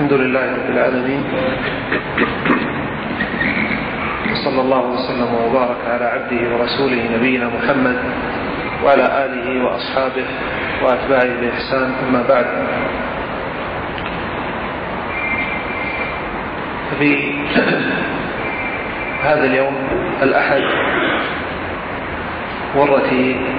الحمد لله رب العالمين، صلى الله وسلم وبارك على عبده ورسوله نبينا محمد وعلى آله وأصحابه وأتباعه بإحسان. أما بعد، في هذا اليوم الأحد مرة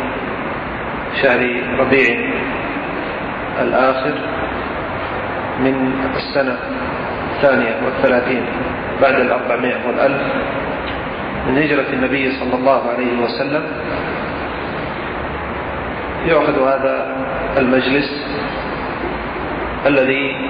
شهر ربيع الآخر من السنة 32 بعد 400 من هجرة النبي صلى الله عليه وسلم، يعقد هذا المجلس الذي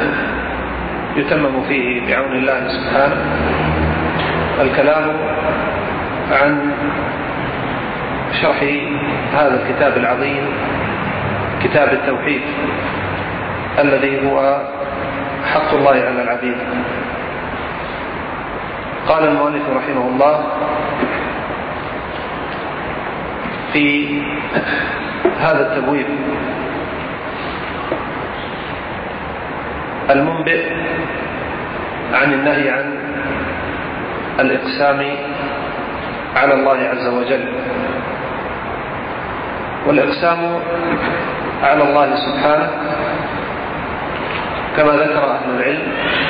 يتمم فيه بعون الله سبحانه الكلام عن شرح هذا الكتاب العظيم، كتاب التوحيد الذي هو حق الله على العبيد. قال المؤلف رحمه الله في هذا التبويب المنبئ عن النهي عن الإقسام على الله عز وجل. والإقسام على الله سبحانه كما ذكر أهل العلم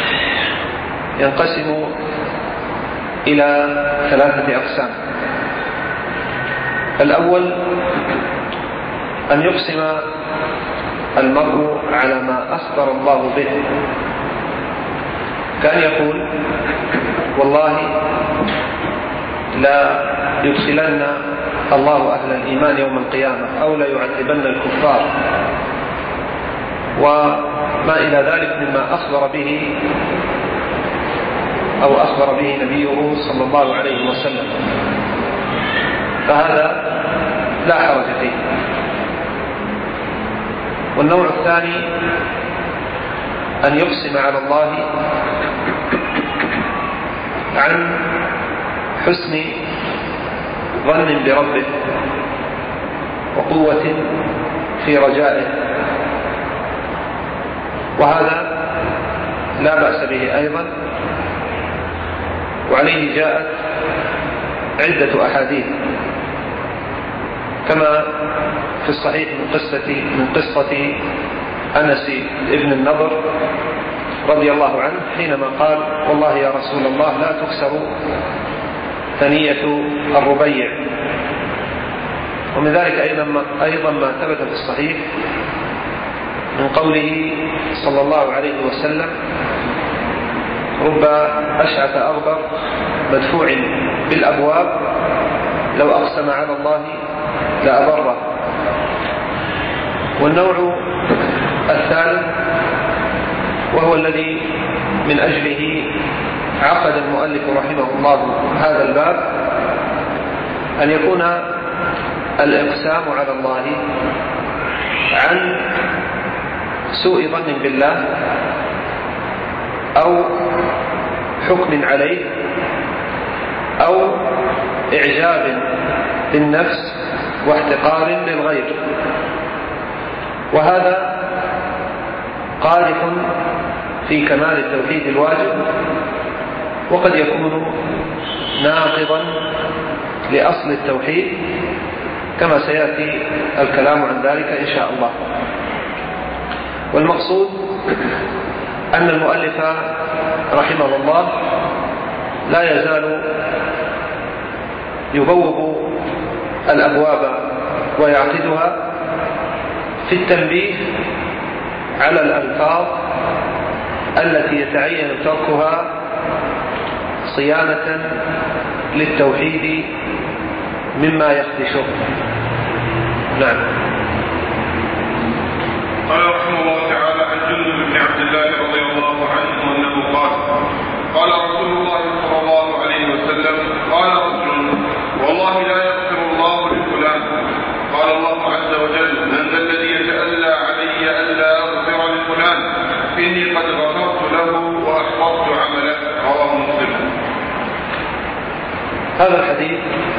ينقسم إلى 3 أقسام. الأول أن يقسم المرء على ما أخبر الله به، كأن يقول والله لا يدخلن الله أهل الإيمان يوم القيامة، أو لا يعذبن الكفار، وما إلى ذلك مما أخبر به نبيه صلى الله عليه وسلم، فهذا لا حرج فيه. والنوع الثاني أن يقسم على الله عن حسن ظن بربه وقوة في رجائه، وهذا لا بأس به أيضا، وعليه جاءت عدة أحاديث كما في الصحيح من قصة أنس ابن النضر رضي الله عنه حينما قال والله يا رسول الله لا تكسر ثنية الربيع. ومن ذلك أيضا ما ثبت في الصحيح من قوله صلى الله عليه وسلم رب أشعث أغبر مدفوع بالأبواب لو أقسم على الله لأبره. والنوع الثالث وهو الذي من أجله عقد المؤلف رحمه الله هذا الباب، أن يكون الإقسام على الله عن سوء ظن بالله أو حكم عليه أو إعجاب بالنفس واحتقار للغير، وهذا قادح في كمال التوحيد الواجب، وقد يكون ناقضا لأصل التوحيد كما سيأتي الكلام عن ذلك إن شاء الله. والمقصود أن المؤلف رحمه الله لا يزال يبوب الأبواب ويعقدها في التنبيه على الألفاظ التي يتعين تركها صيانة للتوحيد مما يخدشه. نعم. قال رحمه الله تعالى عن جندب بن عبد الله رضي الله عنه أنه قال رسول الله صلى الله عليه وسلم قال رجل والله لا يغفر الله لفلان. قال الله عز وجل من ذا الذي يتألى علي ألا أغفر لفلان إني قد غفرت له وأحفظت عمله. رواه مسلم. هذا الحديث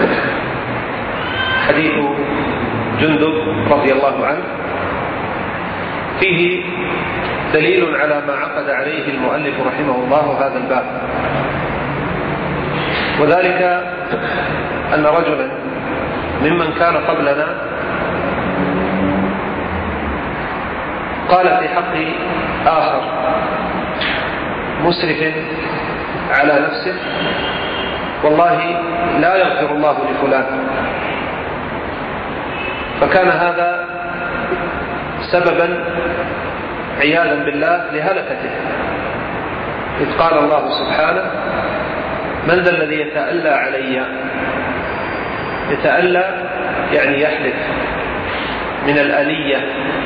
حديث جندب رضي الله عنه فيه دليل على ما عقد عليه المؤلف رحمه الله هذا الباب، وذلك أن رجلا ممن كان قبلنا قال في حق آخر مسرف على نفسه: والله لا يغفر الله لفلان. فكان هذا سببا عياذا بالله لهلكته، إذ قال الله سبحانه: من ذا الذي يتألى علي؟ يتألى يعني يحلف، من الألية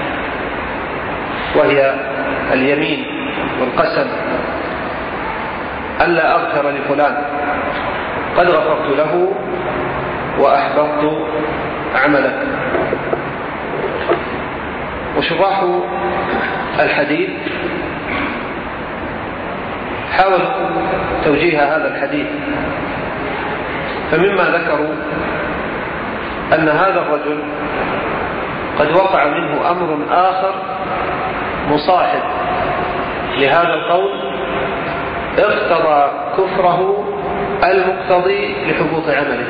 وهي اليمين والقسم، ألا أغفر لفلان، قد غفرت له وأحبطت عملك. وشراح الحديث حاولوا توجيه هذا الحديث، فمما ذكروا أن هذا الرجل قد وقع منه أمر آخر مصاحب لهذا القول اقتضى كفره المقتضي لحبوط عمله.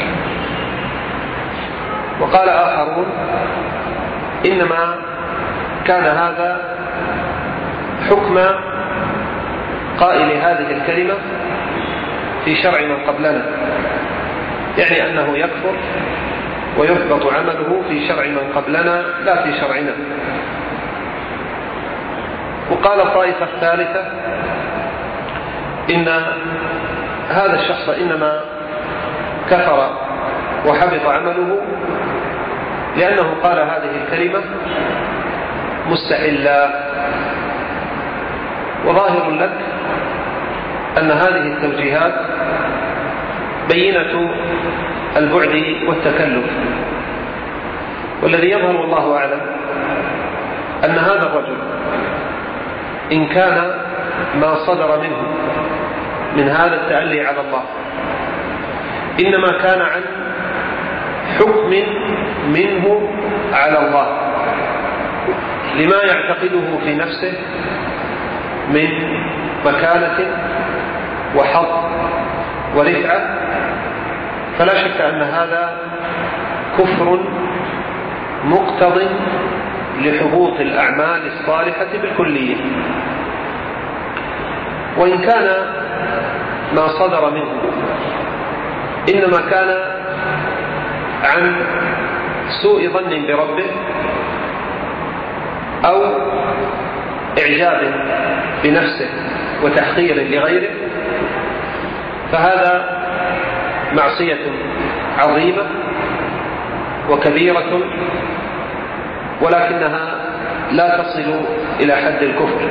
وقال آخرون: إنما كان هذا حكم قائل هذه الكلمة في شرع من قبلنا، يعني أنه يكفر ويحبط عمله في شرع من قبلنا لا في شرعنا. وقال الطائفة الثالثة: إن هذا الشخص إنما كفر وحبط عمله لأنه قال هذه الكلمة مستحلا. وظاهر لك أن هذه التوجيهات بينة البعد والتكلف، والذي يظهر والله أعلم أن هذا الرجل إن كان ما صدر منه من هذا التألي على الله إنما كان عن حكم منه على الله لما يعتقده في نفسه من مكانة وحظ ورفعة، فلا شك أن هذا كفر مقتض لحبوط الأعمال الصالحة بالكلية. وإن كان ما صدر منه إنما كان عن سوء ظن بربه أو إعجاب بنفسه وتحقير لغيره، فهذا معصية عظيمة وكبيرة، ولكنها لا تصل إلى حد الكفر.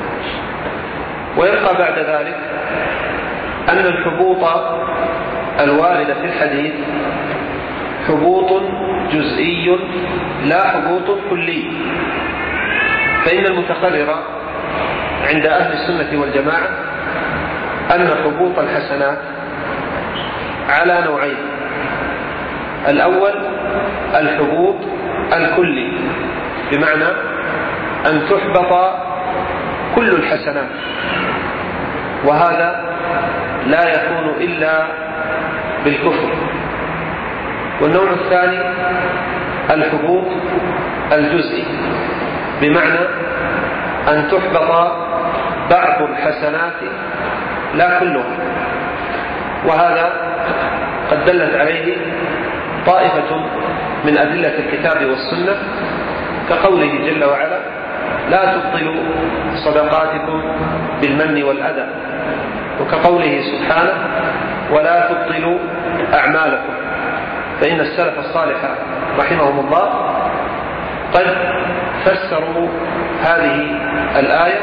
ويبقى بعد ذلك أن الحبوط الوارد في الحديث حبوط جزئي لا حبوط كلي، فإن المتقرر عند أهل السنة والجماعة أن حبوط الحسنات على نوعين: الأول الحبوط الكلي، بمعنى أن تحبط كل الحسنات، وهذا لا يكون إلا بالكفر. والنوع الثاني الحبوط الجزئي، بمعنى أن تحبط بعض الحسنات لا كلها، وهذا قد دلت عليه طائفة من أدلة الكتاب والسنة، كقوله جل وعلا: لا تبطلوا صدقاتكم بالمن والأذى، وكقوله سبحانه: ولا تبطلوا أعمالكم. فإن السلف الصالح رحمهم الله قد فسروا هذه الآية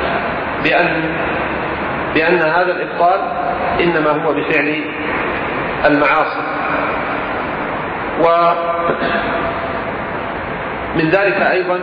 بأن هذا الإبطال إنما هو بفعل المعاصي. ومن ذلك أيضا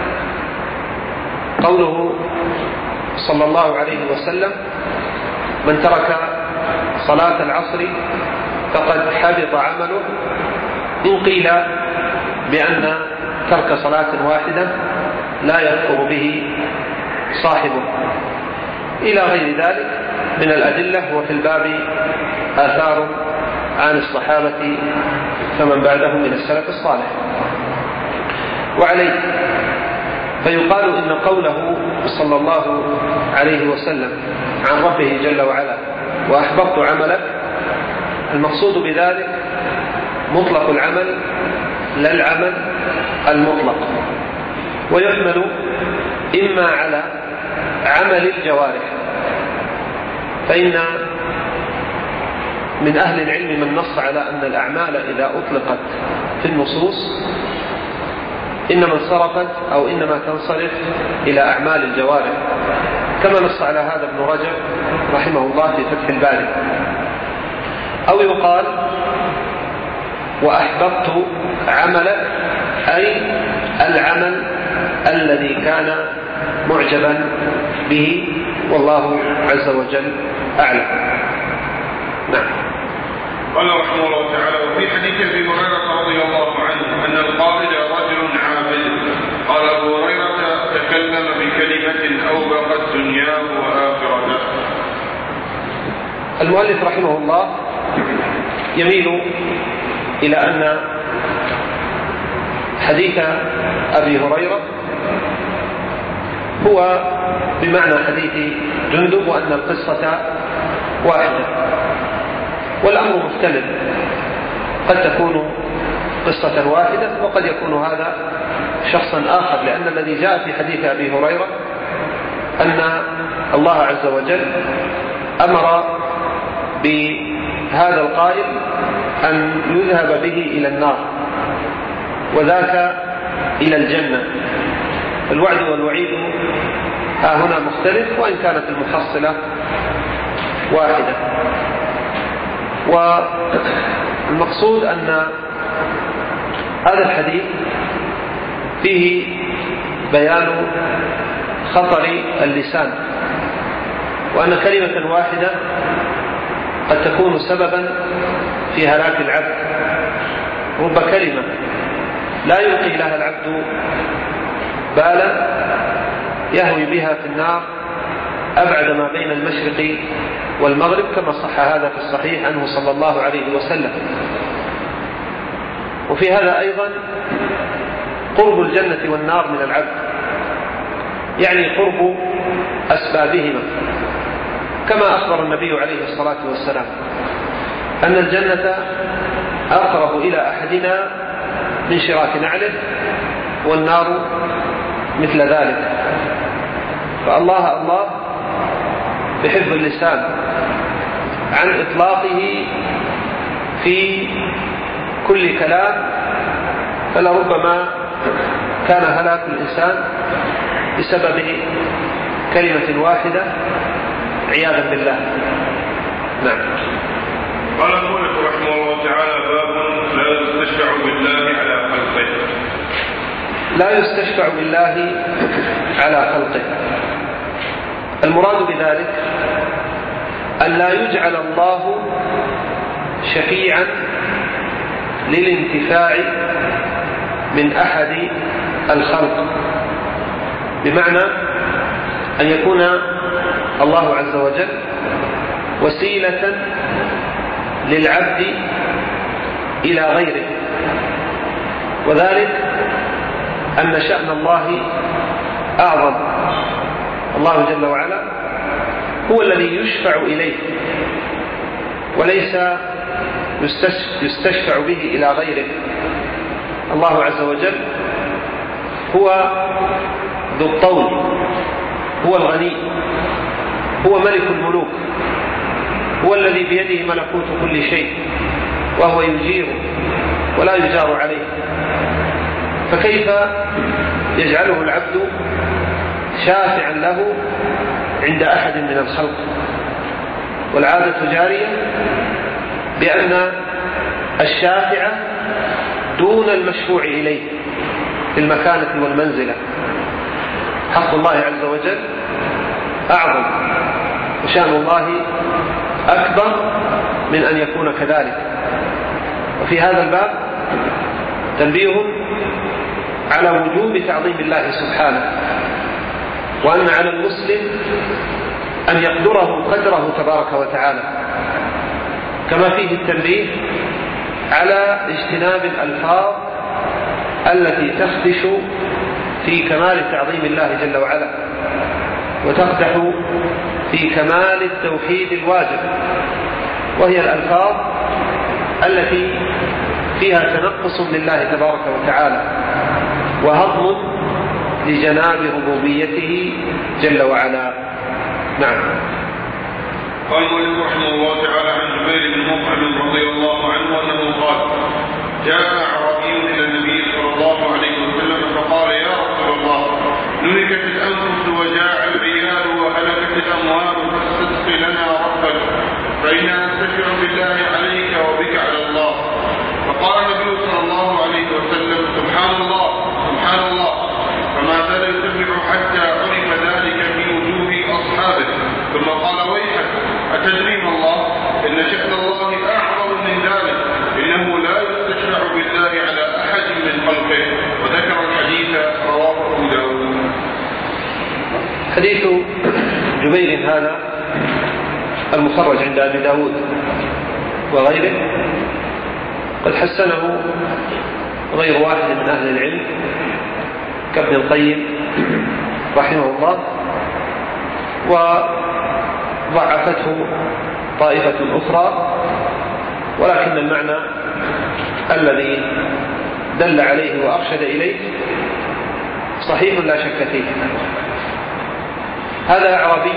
قوله صلى الله عليه وسلم: من ترك صلاة العصر فقد حبط عمله. إن قيل بأن ترك صلاة واحدة لا يكفر به صاحبه، إلى غير ذلك من الأدلة. وفي الباب آثار عن الصحابة فمن بعدهم من السلف الصالح. وعليه فيقال إن قوله صلى الله عليه وسلم عن ربه جل وعلا وأحبطت عملك، المقصود بذلك مطلق العمل لا العمل المطلق، ويحمل إما على عمل الجوارح، فإن من أهل العلم من نص على أن الأعمال إذا أطلقت في النصوص إنما انصرفت أو إنما تنصرف إلى أعمال الجوارح، كما نص على هذا ابن رجب رحمه الله في فتح الباري. أو يقال وأحبطت عملك، أي العمل الذي كان معجبا به، والله عز وجل أعلم. نعم. قال رحمه الله تعالى: وفي حديث ابي هريره رضي الله عنه ان القائل رجل عابد. قال ابو هريره: تكلم بكلمه اوبقت دنياه واخرته. المؤلف رحمه الله يميل إلى أن حديث أبي هريرة هو بمعنى حديث جندب، وأن القصة واحدة، والأمر مختلف، قد تكون قصة واحدة وقد يكون هذا شخصا آخر، لأن الذي جاء في حديث أبي هريرة أن الله عز وجل أمر بهذا القائل أن يذهب به إلى النار وذاك إلى الجنة. الوعد والوعيد هنا مختلف، وإن كانت المحصلة واحدة. والمقصود أن هذا الحديث فيه بيان خطر اللسان، وأن كلمة واحدة قد تكون سببا في هلاك العبد. رب كلمة لا يلقي لها العبد بالا يهوي بها في النار أبعد ما بين المشرق والمغرب، كما صح هذا في الصحيح عنه صلى الله عليه وسلم. وفي هذا أيضا قرب الجنة والنار من العبد، يعني قرب أسبابهما، كما أخبر النبي عليه الصلاة والسلام أن الجنة أقرب إلى أحدنا من شراك نعله، والنار مثل ذلك. فالله الله بحفظ اللسان عن إطلاقه في كل كلام، فلربما كان هلاك الإنسان بسبب كلمة واحدة عياذا بالله. نعم. قال المؤلف رحمه الله تعالى: باب لا يستشفع بالله على خلقه. لا يستشفع بالله على خلقه، المراد بذلك أن لا يجعل الله شفيعا للانتفاع من أحد الخلق، بمعنى أن يكون الله عز وجل وسيلة للعبد إلى غيره، وذلك أن شأن الله أعظم. الله جل وعلا هو الذي يشفع إليه، وليس يستشفع به إلى غيره. الله عز وجل هو ذو الطول، هو الغني، هو ملك الملوك، هو الذي بيده ملكوت كل شيء، وهو يجير ولا يجار عليه، فكيف يجعله العبد شافعا له عند أحد من الخلق؟ والعادة جارية بأن الشافع دون المشفوع إليه في المكانة والمنزلة. حق الله عز وجل أعظم، وشأن الله أكبر من أن يكون كذلك. وفي هذا الباب تنبيه على وجوب تعظيم الله سبحانه، وأن على المسلم أن يقدره قدره تبارك وتعالى، كما فيه التنبيه على اجتناب الألفاظ التي تخدش في كمال تعظيم الله جل وعلا وتقدح في كمال التوحيد الواجب، وهي الألفاظ التي فيها تنقص لله تبارك وتعالى وهضم لجناب ربوبيته جل وعلا. نعم. قال المؤلف رحمه الله تعالى عن جبير بن مطعم رضي الله عنه أنه قال: جاء أعرابي إلى النبي صلى الله عليه وسلم فقال: يا رسول الله، نهكت الأنفس وجاع العيال وهلكت الأموال فاستسق لنا ربك فإنا نستشفع بالله عليك وبك على الله. فقال النبي صلى الله عليه وسلم: سبحان الله سبحان الله. فما زال يسبح حتى عرف ذلك في وجوه أصحابه، ثم قال: ويحك، أتدري ما الله؟ إن شأن الله أعظم من ذلك، إنه لا يستشفع بالله على أحد من خلقه. وذكر الحديث رواه أبو داود. حديث جبير هذا المخرج عند أبي داود وغيره قد حسنه غير واحد من أهل العلم كابن القيم رحمه الله، وضعفته طائفة أخرى، ولكن المعنى الذي دل عليه وأرشد إليه صحيح لا شك فيه. هذا أعرابي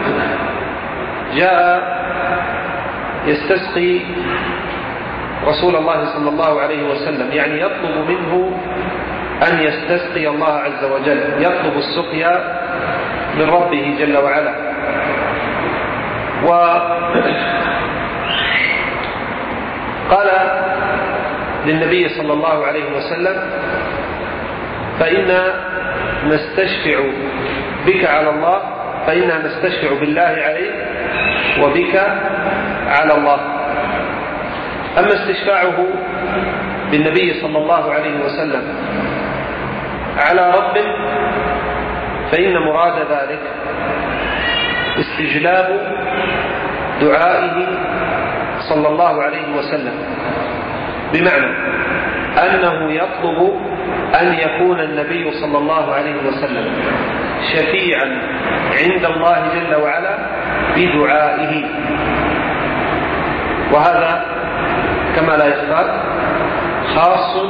جاء يستسقي رسول الله صلى الله عليه وسلم، يعني يطلب منه أن يستسقي الله عز وجل، يطلب السقيا من ربه جل وعلا. وقال للنبي صلى الله عليه وسلم: فإنا نستشفع بك على الله، فإنا نستشفع بالله عليك وبك على الله. أما استشفاعه بالنبي صلى الله عليه وسلم على ربه فإن مراد ذلك استجلاب دعائه صلى الله عليه وسلم، بمعنى أنه يطلب أن يكون النبي صلى الله عليه وسلم شفيعا عند الله جل وعلا بدعائه، وهذا كما لا يخفى خاص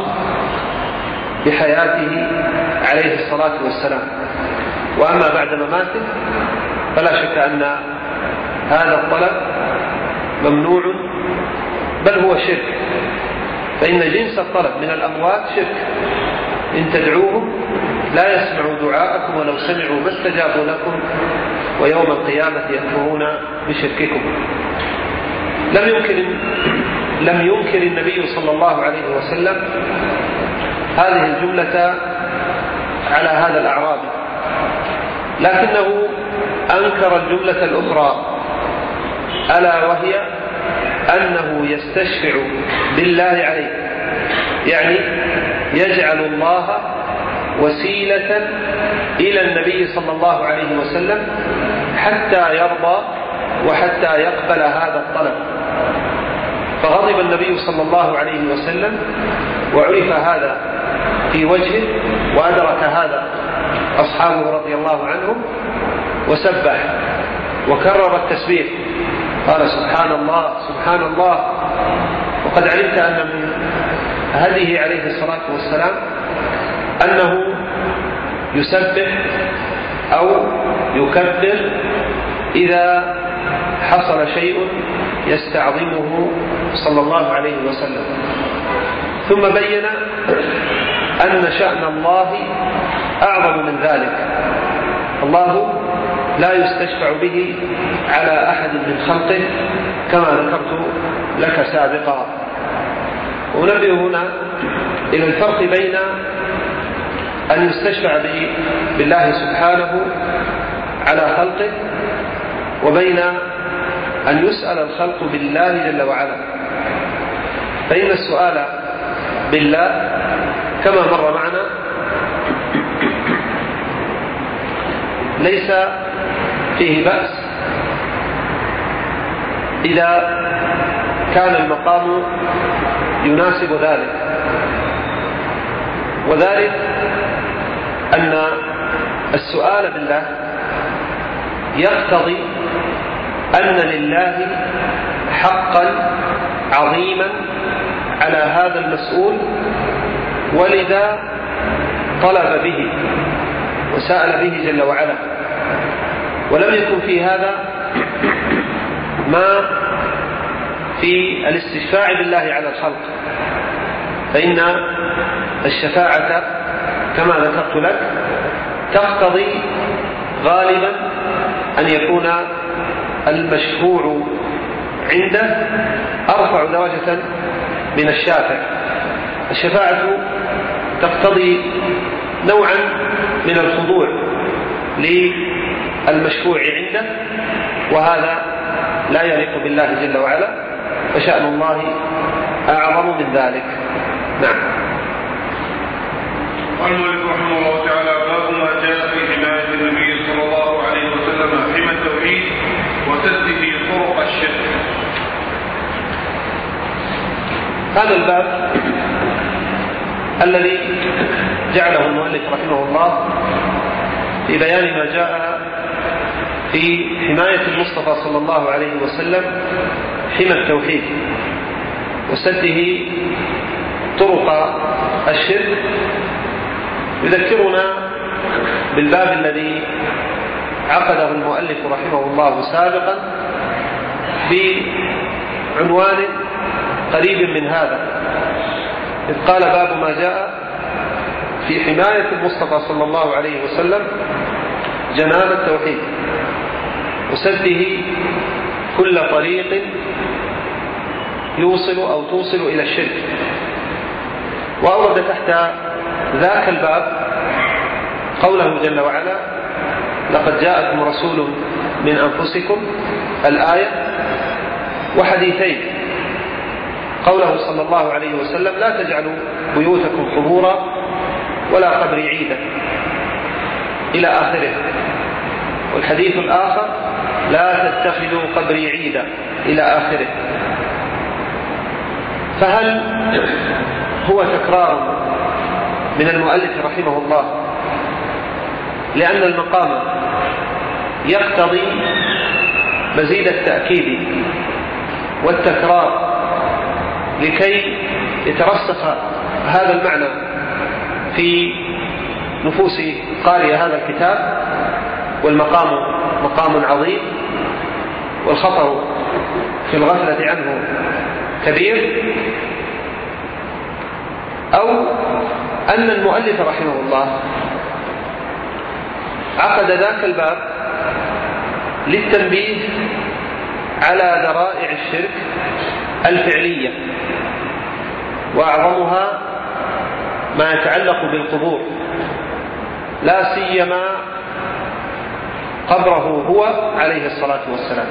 بحياته عليه الصلاة والسلام. وأما بعد مماته فلا شك أن هذا الطلب ممنوع، بل هو شرك، فإن جنس الطلب من الأموات شرك. إن تدعوهم لا يسمعوا دعاءكم ولو سمعوا ما استجابوا لكم ويوم القيامة يكفرون بشرككم. لم ينكر النبي صلى الله عليه وسلم هذه الجملة على هذا الأعرابي، لكنه أنكر الجملة الأخرى، ألا وهي أنه يستشفع بالله عليه، يعني يجعل الله وسيلة إلى النبي صلى الله عليه وسلم حتى يرضى وحتى يقبل هذا الطلب. فغضب النبي صلى الله عليه وسلم وعرف هذا في وجهه، وأدرك هذا أصحابه رضي الله عنهم، وسبح وكرر التسبيح، قال: سبحان الله سبحان الله. وقد علمت أن من هديه عليه الصلاة والسلام أنه يسبح أو يكبر إذا حصل شيء يستعظمه صلى الله عليه وسلم. ثم بين أن شأن الله أعظم من ذلك، الله لا يستشفع به على أحد من خلقه كما ذكرت لك سابقا. ونبه هنا إلى الفرق بين أن يستشفع بالله سبحانه على خلقه وبين أن يسأل الخلق بالله جل وعلا. فإن السؤال بالله كما مر معنا ليس فيه بأس إذا كان المقام يناسب ذلك، وذلك أن السؤال بالله يقتضي أن لله حقا عظيما على هذا المسؤول، ولذا طلب به وسأل به جل وعلا، ولم يكن في هذا ما في الاستشفاع بالله على الخلق، فإن الشفاعة كما ذكرت لك تقتضي غالبا أن يكون المشفوع عنده أرفع درجة من الشافع. الشفاعة تقتضي نوعا من الخضوع للمشفوع عنده، وهذا لا يليق بالله جل وعلا، فشأن الله أعظم من ذلك. نعم. قال المؤلف رحمه الله تعالى: باب ما جاء في حماية النبي صلى الله عليه وسلم حمى التوحيد وسده طرق الشرك. هذا الباب الذي جعله المؤلف رحمه الله في بيان ما جاء في حماية المصطفى صلى الله عليه وسلم حمى التوحيد وسده طرق الشرك، يذكرنا بالباب الذي عقده المؤلف رحمه الله سابقا بعنوان قريب من هذا، إذ قال: باب ما جاء في حماية المصطفى صلى الله عليه وسلم جناب التوحيد وسده كل طريق يوصل أو توصل إلى الشرك. وأورد تحت ذاك الباب قوله جل وعلا: لقد جاءكم رسول من أنفسكم، الآية، وحديثين: قوله صلى الله عليه وسلم: لا تجعلوا بيوتكم قبورا ولا قبري عيدا، إلى آخره. والحديث الآخر: لا تتخذوا قبري عيدا، إلى آخره. فهل هو تكرار من المؤلف رحمه الله لأن المقام يقتضي مزيد التأكيد والتكرار لكي يترسخ هذا المعنى في نفوس قارئ هذا الكتاب، والمقام مقام عظيم والخطر في الغفلة عنه كبير، أو أن المؤلف رحمه الله عقد ذاك الباب للتنبيه على ذرائع الشرك الفعلية، وأعظمها ما يتعلق بالقبور، لا سيما قبره هو عليه الصلاة والسلام.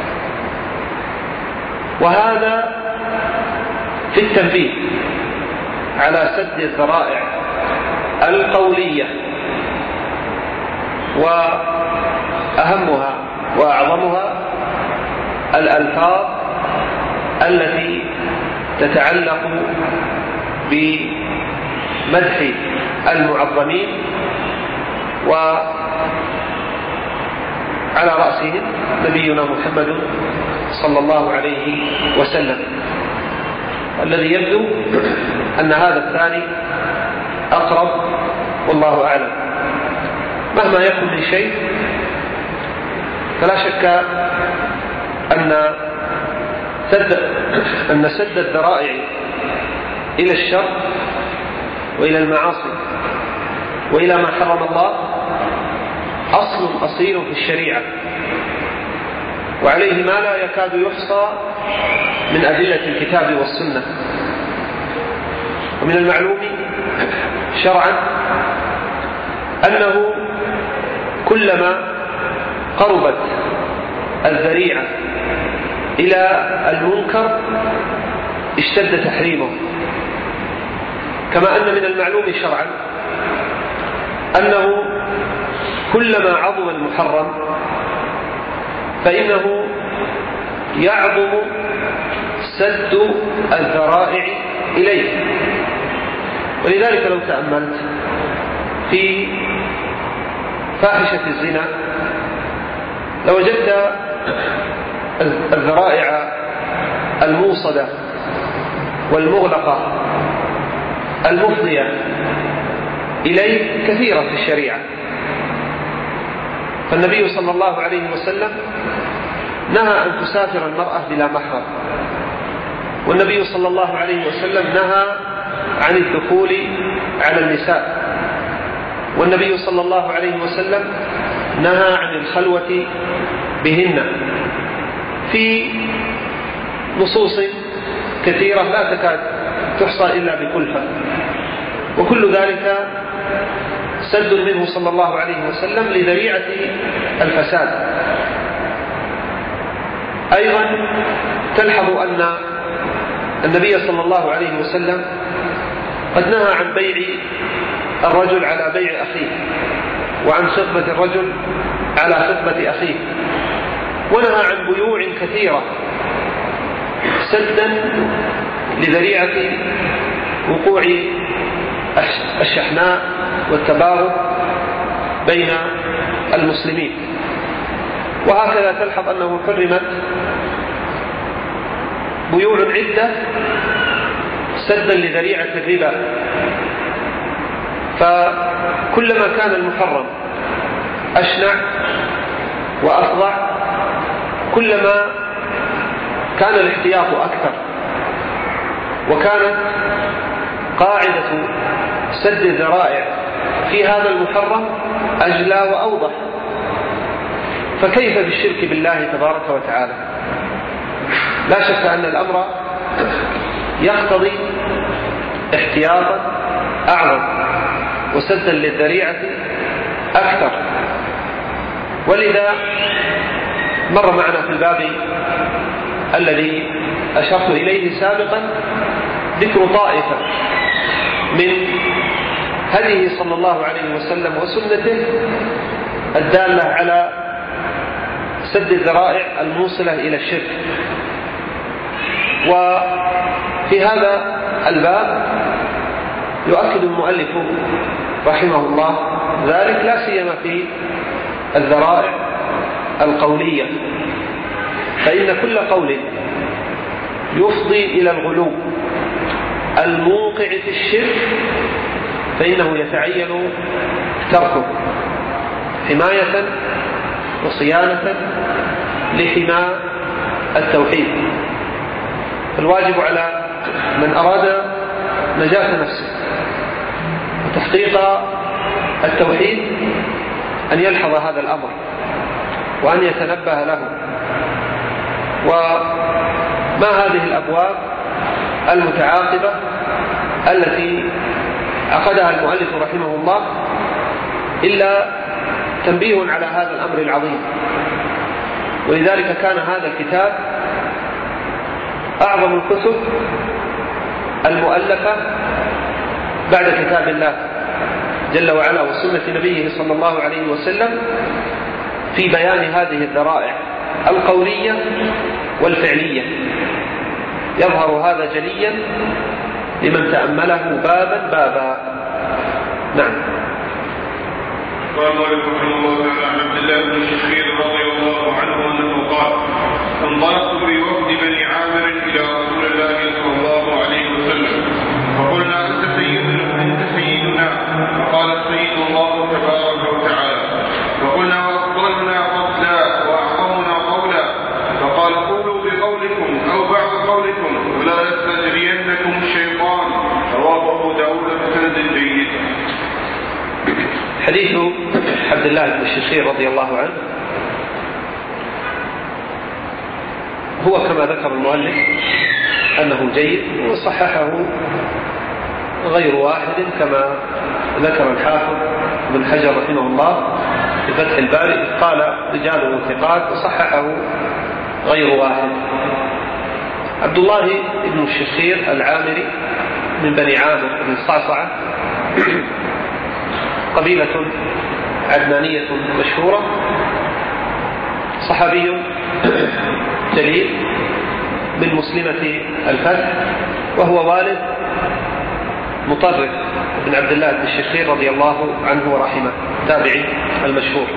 وهذا في التنبيه على سد الذرائع القولية، وأهمها وأعظمها الألفاظ التي تتعلق بمدح المعظمين، وعلى رأسهم نبينا محمد صلى الله عليه وسلم، الذي يبدو أن هذا الثاني أقرب، والله أعلم. مهما يكن من شيء فلا شك أن سد الذرائع إلى الشر وإلى المعاصي وإلى ما حرم الله أصل أصيل في الشريعة، وعليه ما لا يكاد يحصى من أدلة الكتاب والسنة. ومن المعلوم شرعا أنه كلما قربت الذريعة إلى المنكر اشتد تحريمه، كما أن من المعلوم شرعا أنه كلما عظم المحرم فإنه يعظم سد الذرائع إليه. ولذلك لو تأملت في فاحشة الزنا لوجدت الذرائع الموصدة والمغلقة المفضية إليه كثيرة في الشريعة. فالنبي صلى الله عليه وسلم نهى أن تسافر المرأة بلا محرم، والنبي صلى الله عليه وسلم نهى عن الدخول على النساء، والنبي صلى الله عليه وسلم نهى عن الخلوة بهن في نصوص كثيرة لا تكاد تحصى إلا بكلفة، وكل ذلك سد منه صلى الله عليه وسلم لذريعة الفساد. أيضا تلحظ أن النبي صلى الله عليه وسلم قد نهى عن بيع الرجل على بيع أخيه، وعن خطبة الرجل على خطبة أخيه، ونهى عن بيوع كثيرة سدا لذريعة وقوع الشحناء والتباغض بين المسلمين. وهكذا تلحظ أنه حرمت بيوع عدة سدا لذريعة الربا. فكلما كان المحرم أشنع وأفظع كلما كان الاحتياط أكثر، وكانت قاعدة سد الذرائع في هذا المحرم أجلى وأوضح. فكيف بالشرك بالله تبارك وتعالى؟ لا شك أن الأمر يقتضي احتياطا أعظم وسدا للذريعة أكثر. ولذا مر معنا في الباب الذي أشرت إليه سابقا ذكر طائفة من هديه صلى الله عليه وسلم وسنته الدالة على سد الذرائع الموصلة إلى الشرك. وفي هذا الباب يؤكد المؤلف رحمه الله ذلك لا سيما في الذرائع القولية، فإن كل قول يفضي إلى الغلو الموقع في الشرك فإنه يتعين تركه حماية وصيانة لحماية التوحيد. الواجب على من أراد نجاة نفسه وتحقيق التوحيد أن يلحظ هذا الأمر وأن يتنبه له. وما هذه الأبواب المتعاقبة التي عقدها المؤلف رحمه الله إلا تنبيه على هذا الأمر العظيم. ولذلك كان هذا الكتاب أعظم الكتب المؤلفة بعد كتاب الله جل وعلا وسنة نبيه صلى الله عليه وسلم في بيان هذه الذرائع القولية والفعلية. يظهر هذا جليا لمن تأمله بابا بابا. نعم. قال مالك رحمه الله تعالى عن عبد الله بن الشخير رضي الله عنه أنه قال: انطلقت بوفد بني عامر إلى رسول الله صلى الله عليه وسلم فقلنا: أنت سيدنا. فقال: السيد الله تبارك وتعالى. فقلنا: وأفضلنا فضلا وأعظمنا قولا. فقال: قولوا بقولكم أو بعض قولكم ولا يستجرينكم الشيطان. رواه أبو داود بسند جيد. حديث عبد الله بن الشخير رضي الله عنه هو كما ذكر المؤلف أنه جيد، وصححه غير واحد كما ذكر الحافظ بن حجر رحمه الله في فتح الباري قال: رجاله ثقات، وصححه غير واحد. عبد الله بن الشخير العامري من بني عامر بن الصعصعة، قبيلة عدنانية مشهورة، صحابي جليل من مسلمة الفتح، وهو والد مطرف بن عبد الله بن الشخير رضي الله عنه ورحمه، تابعي المشهور.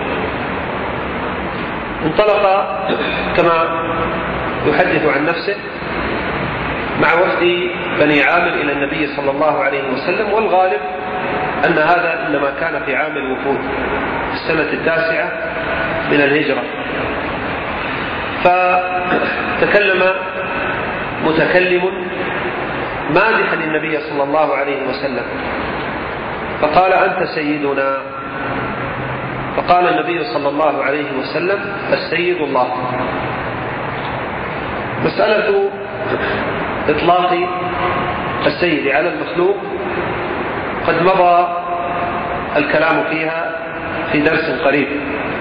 انطلق كما يحدث عن نفسه مع وفد بني عامر إلى النبي صلى الله عليه وسلم، والغالب أن هذا إنما كان في عام الوفود في السنة 9 من الهجرة. فتكلم متكلم مادحا للنبي صلى الله عليه وسلم، فقال: أنت سيدنا. فقال النبي صلى الله عليه وسلم: السيد الله. مسألة إطلاق السيد على المخلوق قد مضى الكلام فيها في درس قريب،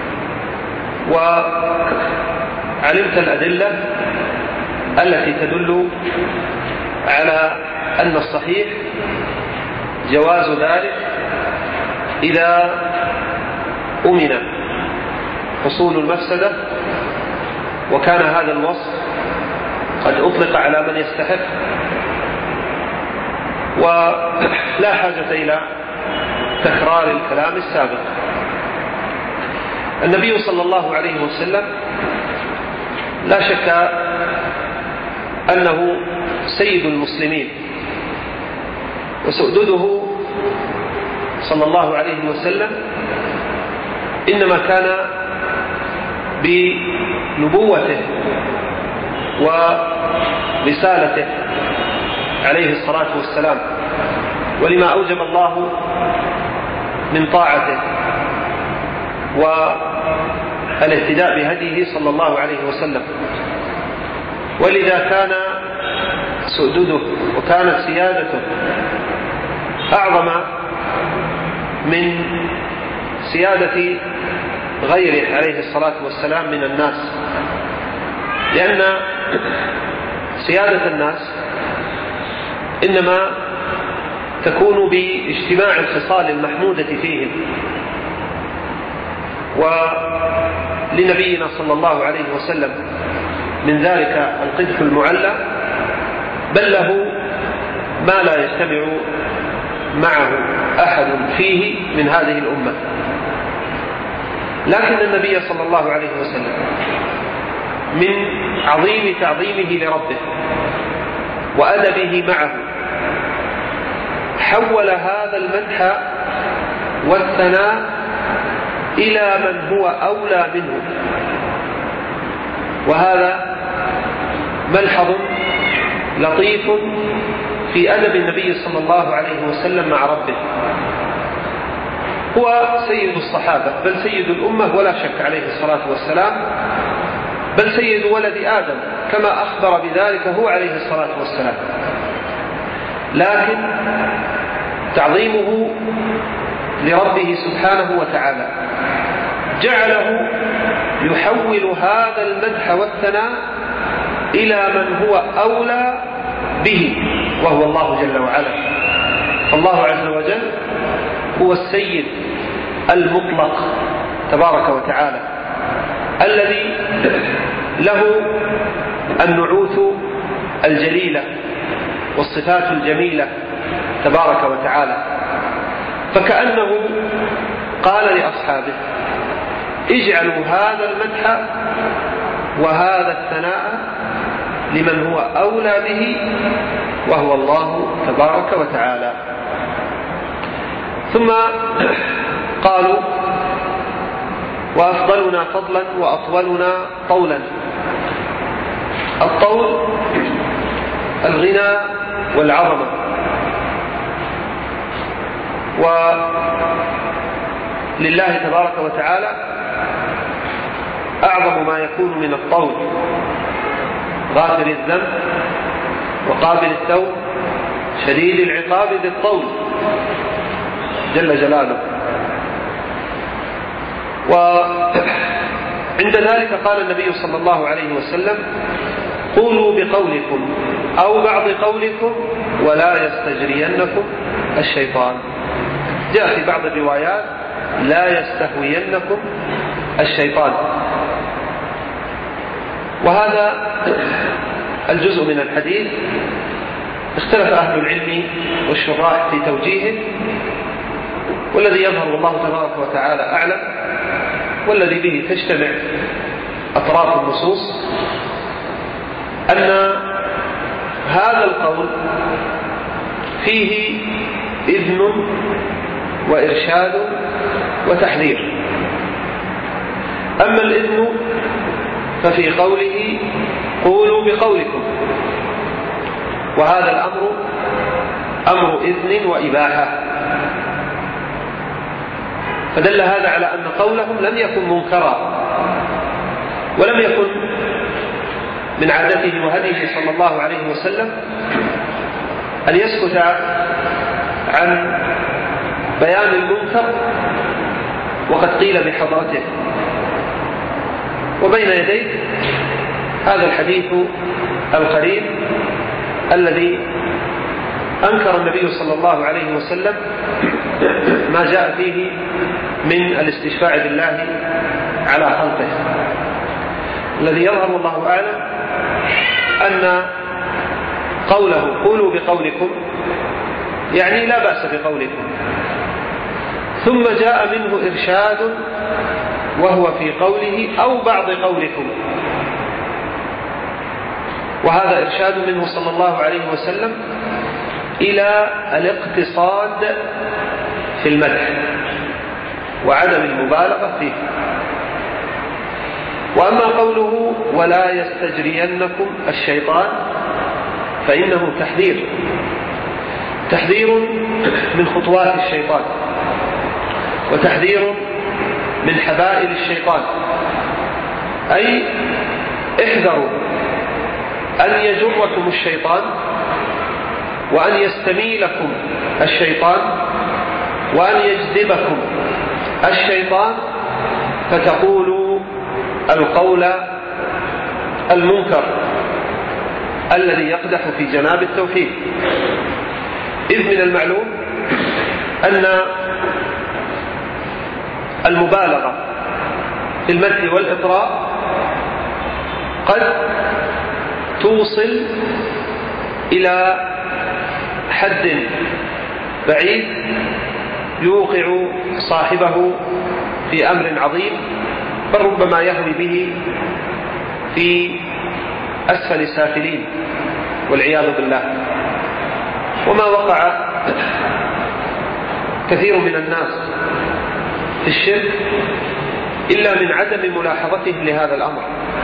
وعلمت الأدلة التي تدل على أن الصحيح جواز ذلك إذا أمن حصول المفسدة، وكان هذا الوصف قد أطلق على من يستحق، ولا حاجة إلى تكرار الكلام السابق. النبي صلى الله عليه وسلم لا شك أنه سيد المسلمين، وسؤدده صلى الله عليه وسلم إنما كان بنبوته ورسالته عليه الصلاة والسلام، ولما أوجب الله من طاعته والاهتداء بهديه صلى الله عليه وسلم. ولذا كان سؤدده وكانت سيادته أعظم من سيادة غيره عليه الصلاة والسلام من الناس، لأن سيادة الناس إنما تكون باجتماع الخصال المحمودة فيهم، ولنبينا صلى الله عليه وسلم من ذلك القدح المعلى، بل له ما لا يجتمع معه أحد فيه من هذه الأمة. لكن النبي صلى الله عليه وسلم من عظيم تعظيمه لربه وأدبه معه حول هذا المدح والثناء إلى من هو أولى منه، وهذا ملحظ لطيف في أدب النبي صلى الله عليه وسلم مع ربه. هو سيد الصحابة، بل سيد الأمة ولا شك عليه الصلاة والسلام، بل سيد ولد آدم كما أخبر بذلك هو عليه الصلاة والسلام. لكن تعظيمه لربه سبحانه وتعالى جعله يحول هذا المدح والثناء إلى من هو أولى به، وهو الله جل وعلا. الله عز وجل هو السيد المطلق تبارك وتعالى، الذي له النعوت الجليلة والصفات الجميلة تبارك وتعالى. فكأنه قال لأصحابه: اجعلوا هذا المدح وهذا الثناء لمن هو أولى به، وهو الله تبارك وتعالى. ثم قالوا: وأفضلنا فضلا وأطولنا طولا. الطول الغنى والعظمة، ولله تبارك وتعالى أعظم ما يكون من الطول: غافر الذنب وقابل التوب شديد العقاب ذي الطول جل جلاله. وعند ذلك قال النبي صلى الله عليه وسلم: قولوا بقولكم أو بعض قولكم ولا يستجرينكم الشيطان. جاء في بعض الروايات: لا يستهوينكم الشيطان. وهذا الجزء من الحديث اختلف أهل العلم والشراح في توجيهه، والذي يظهر الله تبارك وتعالى أعلم، والذي به تجتمع أطراف النصوص، أن هذا القول فيه إذن وإرشاد وتحذير. أما الإذن ففي قوله قولوا بقولكم، وهذا الأمر أمر إذن وإباحة، فدل هذا على أن قولهم لم يكن منكرا، ولم يكن من عادته وهديه صلى الله عليه وسلم أن يسكت عن بيان المنكر وقد قيل بحضرته. وبين يديك هذا الحديث القريب الذي أنكر النبي صلى الله عليه وسلم ما جاء فيه من الاستشفاع بالله على خلقه. الذي يظهر الله أعلم أن قوله قولوا بقولكم يعني لا بأس بقولكم، ثم جاء منه إرشاد وهو في قوله أو بعض قولكم، وهذا إرشاد منه صلى الله عليه وسلم إلى الاقتصاد في المدح وعدم المبالغة فيه. وأما قوله ولا يستجرينكم الشيطان فإنه تحذير من خطوات الشيطان، وتحذير من حبائل الشيطان، أي احذروا أن يجركم الشيطان، وأن يستميلكم الشيطان، وأن يجذبكم الشيطان فتقولوا القول المنكر الذي يقدح في جناب التوحيد. إذ من المعلوم أن المبالغة في المدح والإطراء قد توصل إلى حد بعيد يوقع صاحبه في أمر عظيم، بل ربما يهوي به في أسفل سافلين والعياذ بالله. وما وقع كثير من الناس في الشرك إلا من عدم ملاحظتهم لهذا الأمر.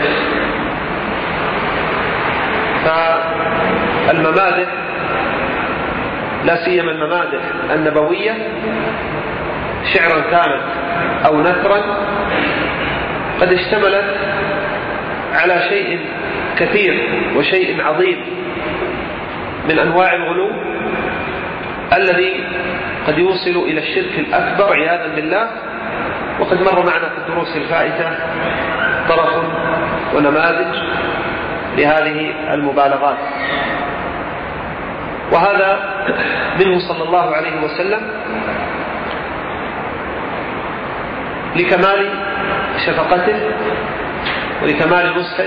فالممادح لا سيما الممادح النبوية شعرا كانت أو نثرا قد اشتملت على شيء كثير وشيء عظيم من أنواع الغلو الذي قد يوصل إلى الشرك الأكبر عياذا بالله. وقد مر معنا في الدروس الفائتة طرف ونماذج لهذه المبالغات، وهذا منه صلى الله عليه وسلم لكمال شفقته ولكمال نصحه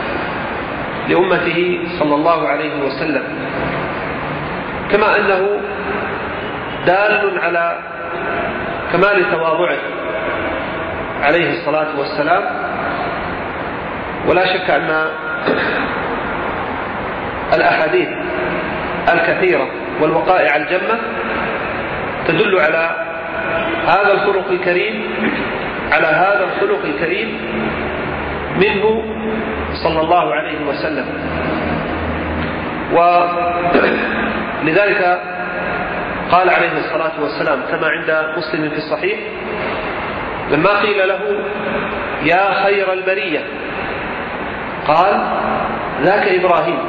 لأمته صلى الله عليه وسلم، كما أنه دال على كمال تواضعه عليه الصلاة والسلام. ولا شك أن الأحاديث الكثيرة والوقائع الجمة تدل على هذا الخلق الكريم منه صلى الله عليه وسلم. ولذلك قال عليه الصلاة والسلام كما عند مسلم في الصحيح لما قيل له يا خير البرية قال ذاك إبراهيم.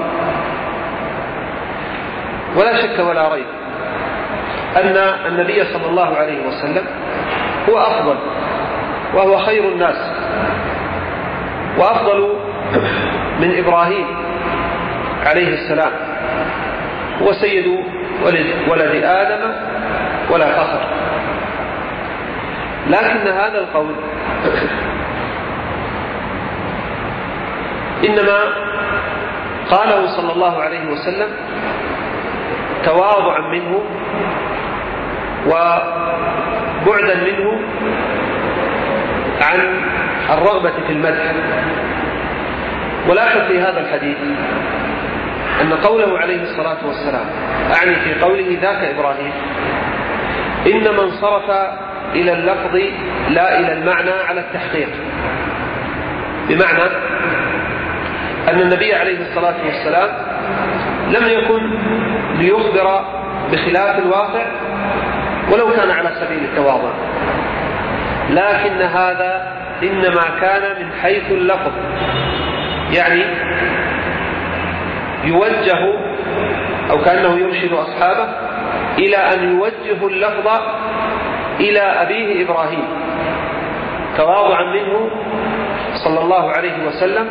ولا شك ولا ريب أن النبي صلى الله عليه وسلم هو أفضل وهو خير الناس، وأفضل من إبراهيم عليه السلام، هو سيد ولد آدم ولا فخر. لكن هذا القول إنما قاله صلى الله عليه وسلم تواضعا منه وبعدا منه عن الرغبة في المدح. ولاحظ في هذا الحديث أن قوله عليه الصلاة والسلام، أعني في قوله ذاك إبراهيم، إنما انصرف إلى اللفظ لا إلى المعنى على التحقيق، بمعنى أن النبي عليه الصلاة والسلام لم يكن ليخبر بخلاف الواقع ولو كان على سبيل التواضع، لكن هذا إنما كان من حيث اللفظ، يعني يوجه أو كأنه يرشد أصحابه إلى أن يوجهوا اللفظ إلى أبيه إبراهيم تواضعا منه صلى الله عليه وسلم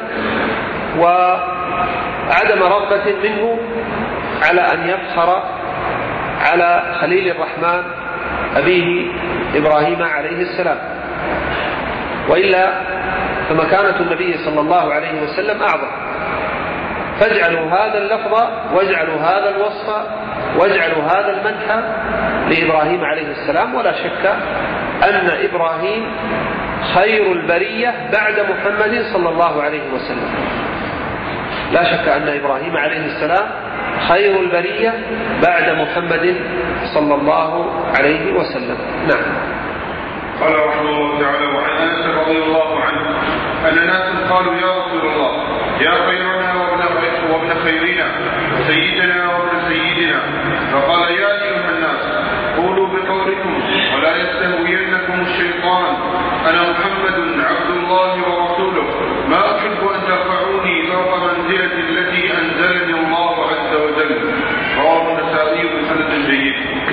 وعدم رغبة منه على أن يفخر على خليل الرحمن أبيه إبراهيم عليه السلام، وإلا فمكانة النبي صلى الله عليه وسلم أعظم. فاجعلوا هذا اللفظ واجعلوا هذا الوصف واجعلوا هذا المدح لإبراهيم عليه السلام. ولا شك أن إبراهيم خير البرية بعد محمد صلى الله عليه وسلم، لا شك أن إبراهيم عليه السلام خير البرية بعد محمد صلى الله عليه وسلم. نعم. قال رحمه الله تعالى: وعن أنس رضي الله عنه أن ناسا قالوا: يا رسول الله، يا خيرنا وابن خيرنا سيدنا وابن سيدنا. فقال: يا أيها الناس، قولوا بقولكم ولا يستهوينكم الشيطان، أنا محمد عبد الله ورسوله، ما أحب أن ترفعوني فوق منزلتي التي أنزلني الله عز وجل. رواه النسائي بسند جيد.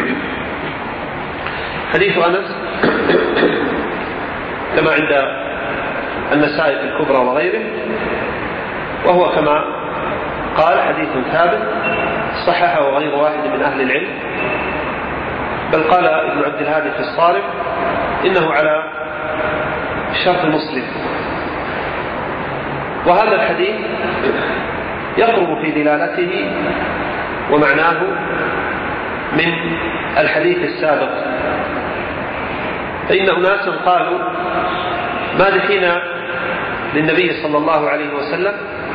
حديث أنس كما عند النسائي في الكبرى وغيره، وهو كما قال حديث ثابت صححه غير واحد من أهل العلم، بل قال ابن عبد الهادي في الصارم إنه على شرط مسلم. وهذا الحديث يقرب في دلالته ومعناه من الحديث السابق، فإن أناسا قالوا مادحين للنبي صلى الله عليه وسلم: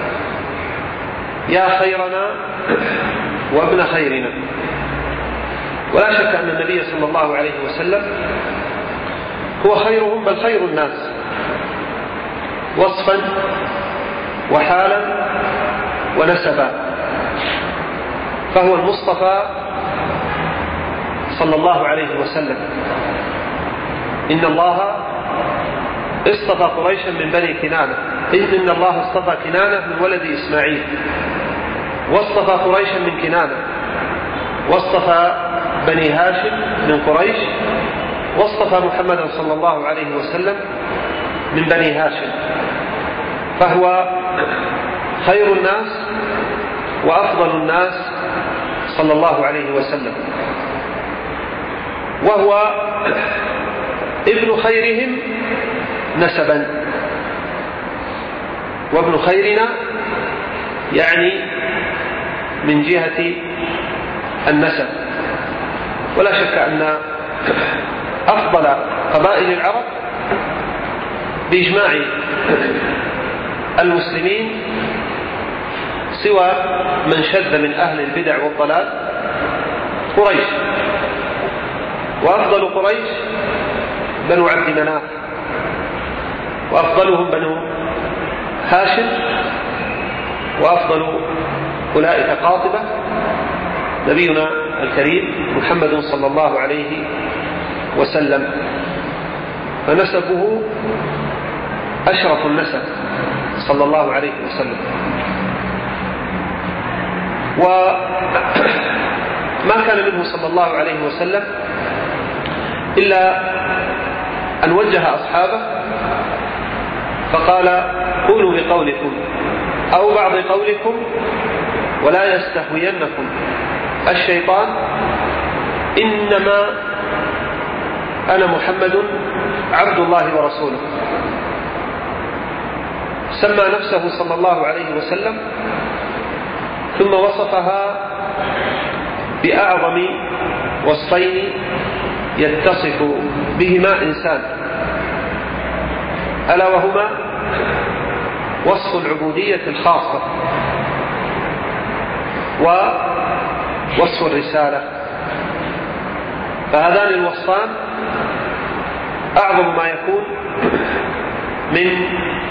يا خيرنا وابن خيرنا. ولا شك أن النبي صلى الله عليه وسلم هو خيرهم بل خير الناس وصفا وحالا ونسبا، فهو المصطفى صلى الله عليه وسلم. إن الله اصطفى قريشا من بني كنانة، إن الله اصطفى كنانة من ولد إسماعيل، واصطفى قريشا من كنانة، واصطفى بني هاشم من قريش، واصطفى محمدا صلى الله عليه وسلم من بني هاشم، فهو خير الناس وأفضل الناس صلى الله عليه وسلم، وهو ابن خيرهم نسبا، وابن خيرنا يعني من جهة النسب. ولا شك أن أفضل قبائل العرب بإجماع المسلمين سوى من شذ من أهل البدع والضلال قريش، وأفضل قريش بنو عبد مناف، وأفضلهم بنو هاشم، وأفضل أولئك قاطبة نبينا الكريم محمد صلى الله عليه وسلم، فنسبه أشرف النسب صلى الله عليه وسلم. وما كان منه صلى الله عليه وسلم إلا أن وجه أصحابه فقال: قولوا بقولكم أو بعض قولكم ولا يستهوينكم الشيطان، إنما أنا محمد عبد الله ورسوله. سمى نفسه صلى الله عليه وسلم ثم وصفها بأعظم وصفين يتصف بهما إنسان، ألا وهما وصف العبودية الخاصة ووصف الرسالة. فهذان الوصفان أعظم ما يكون من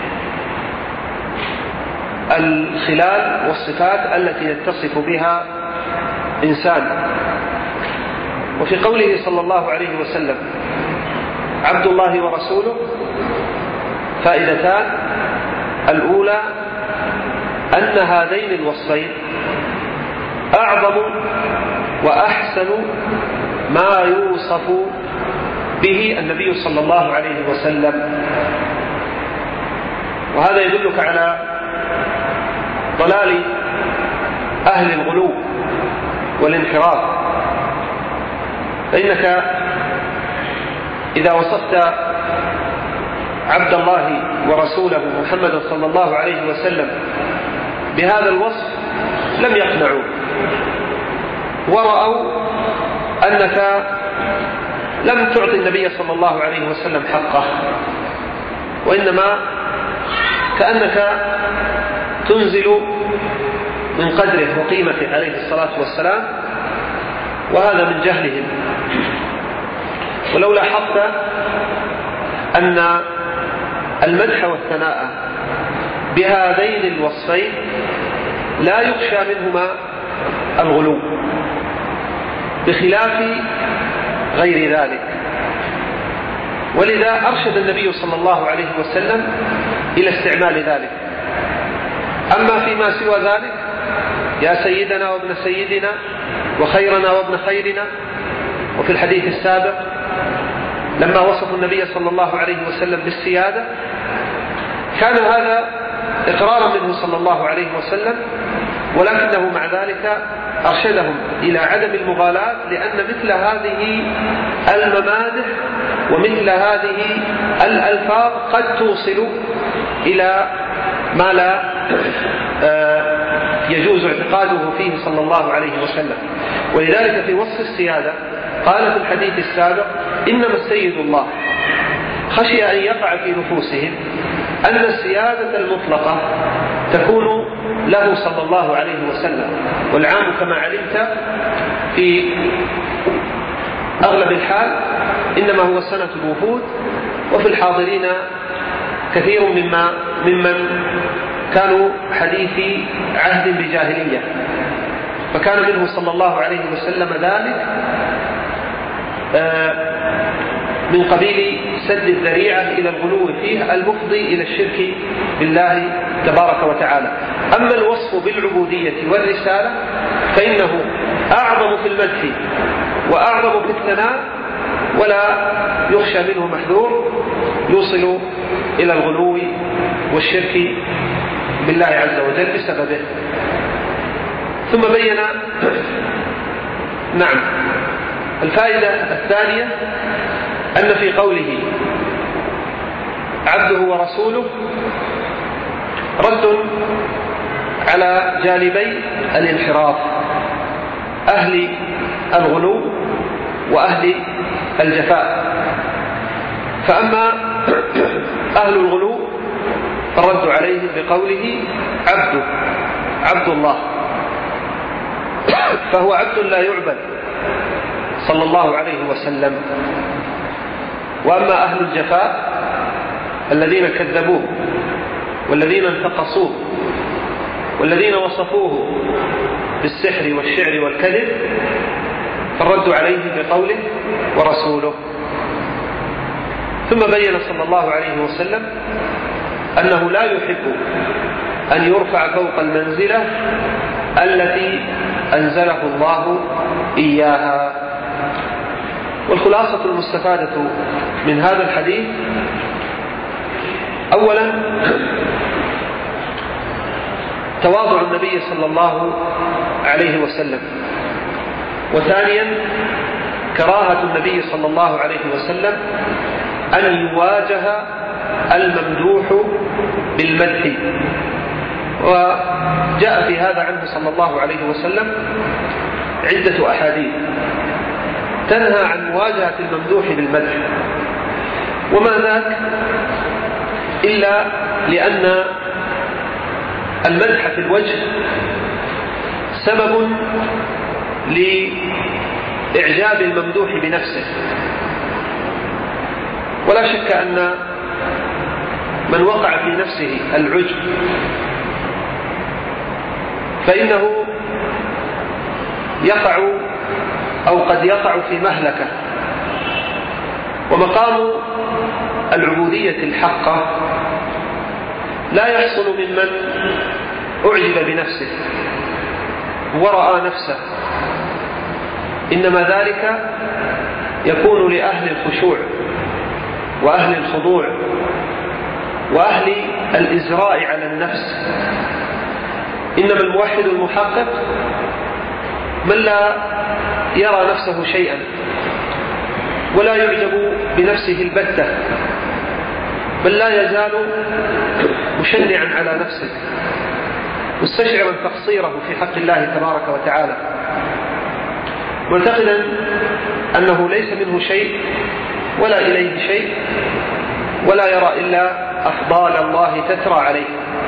الخلال والصفات التي يتصف بها إنسان. وفي قوله صلى الله عليه وسلم عبد الله ورسوله فائدتان: الأولى أن هذين الوصفين أعظم وأحسن ما يوصف به النبي صلى الله عليه وسلم، وهذا يدلك على ضلال أهل الغلو والانحراف. فإنك إذا وصفت عبد الله ورسوله محمد صلى الله عليه وسلم بهذا الوصف لم يقنعوا، ورأوا أنك لم تعطي النبي صلى الله عليه وسلم حقه، وإنما كأنك تنزل من قدره وقيمته عليه الصلاة والسلام، وهذا من جهلهم. ولو لاحظت أن المدح والثناء بهذين الوصفين لا يخشى منهما الغلو، بخلاف غير ذلك. ولذا أرشد النبي صلى الله عليه وسلم إلى استعمال ذلك. أما فيما سوى ذلك: يا سيدنا وابن سيدنا وخيرنا وابن خيرنا. وفي الحديث السابق لما وصفوا النبي صلى الله عليه وسلم بالسيادة كان هذا إقرارا منه صلى الله عليه وسلم، ولكنه مع ذلك أرشدهم إلى عدم المغالاة، لأن مثل هذه الممادح ومثل هذه الألفاظ قد توصل إلى ما لا يجوز اعتقاده فيه صلى الله عليه وسلم. ولذلك في وصف السيادة قال في الحديث السابق: إنما السيد الله، خشي أن يقع في نفوسهم أن السيادة المطلقة تكون له صلى الله عليه وسلم. والعام كما علمت في أغلب الحال إنما هو سنة الوفود، وفي الحاضرين كثير ممن كانوا حديثي عهد بجاهلية، فكان منه صلى الله عليه وسلم ذلك من قبيل سد الذريعة إلى الغلو فيه المفضي إلى الشرك بالله تبارك وتعالى. أما الوصف بالعبودية والرسالة فإنه أعظم في المدح وأعظم في الثناء، ولا يخشى منه محذور يوصل إلى الغلو والشرك بالله عز وجل بسببه. ثم بين الفائدة الثانية أن في قوله عبده ورسوله رد على جانبي الانحراف: أهل الغلو وأهل الجفاء. فأما أهل الغلو فالرد عليهم بقوله عبد الله، فهو عبد لا يعبد صلى الله عليه وسلم. وأما أهل الجفاء الذين كذبوه والذين انتقصوه والذين وصفوه بالسحر والشعر والكذب فالرد عليهم بقوله ورسوله. ثم بين صلى الله عليه وسلم أنه لا يحب أن يرفع فوق المنزلة التي أنزله الله إياها. والخلاصة المستفادة من هذا الحديث: أولا تواضع النبي صلى الله عليه وسلم، وثانيا كراهة النبي صلى الله عليه وسلم أن يواجه الممدوح بالمدح، وجاء في هذا عنه صلى الله عليه وسلم عدة أحاديث تنهى عن مواجهة الممدوح بالمدح، وما ذاك إلا لأن المدح في الوجه سبب لإعجاب الممدوح بنفسه. ولا شك أن من وقع في نفسه العجب فإنه يقع أو قد يقع في مهلكة. ومقام العبودية الحقة لا يحصل ممن أعجب بنفسه ورأى نفسه، إنما ذلك يكون لأهل الخشوع وأهل الخضوع وأهل الإزراء على النفس. إنما الموحد المحقق من لا يرى نفسه شيئا ولا يعجب بنفسه البتة، بل لا يزال مشنعا على نفسه مستشعرا تقصيره في حق الله تبارك وتعالى، معتقدا أنه ليس منه شيء ولا إليه شيء، ولا يرى إلا أفضال الله تترى عليه.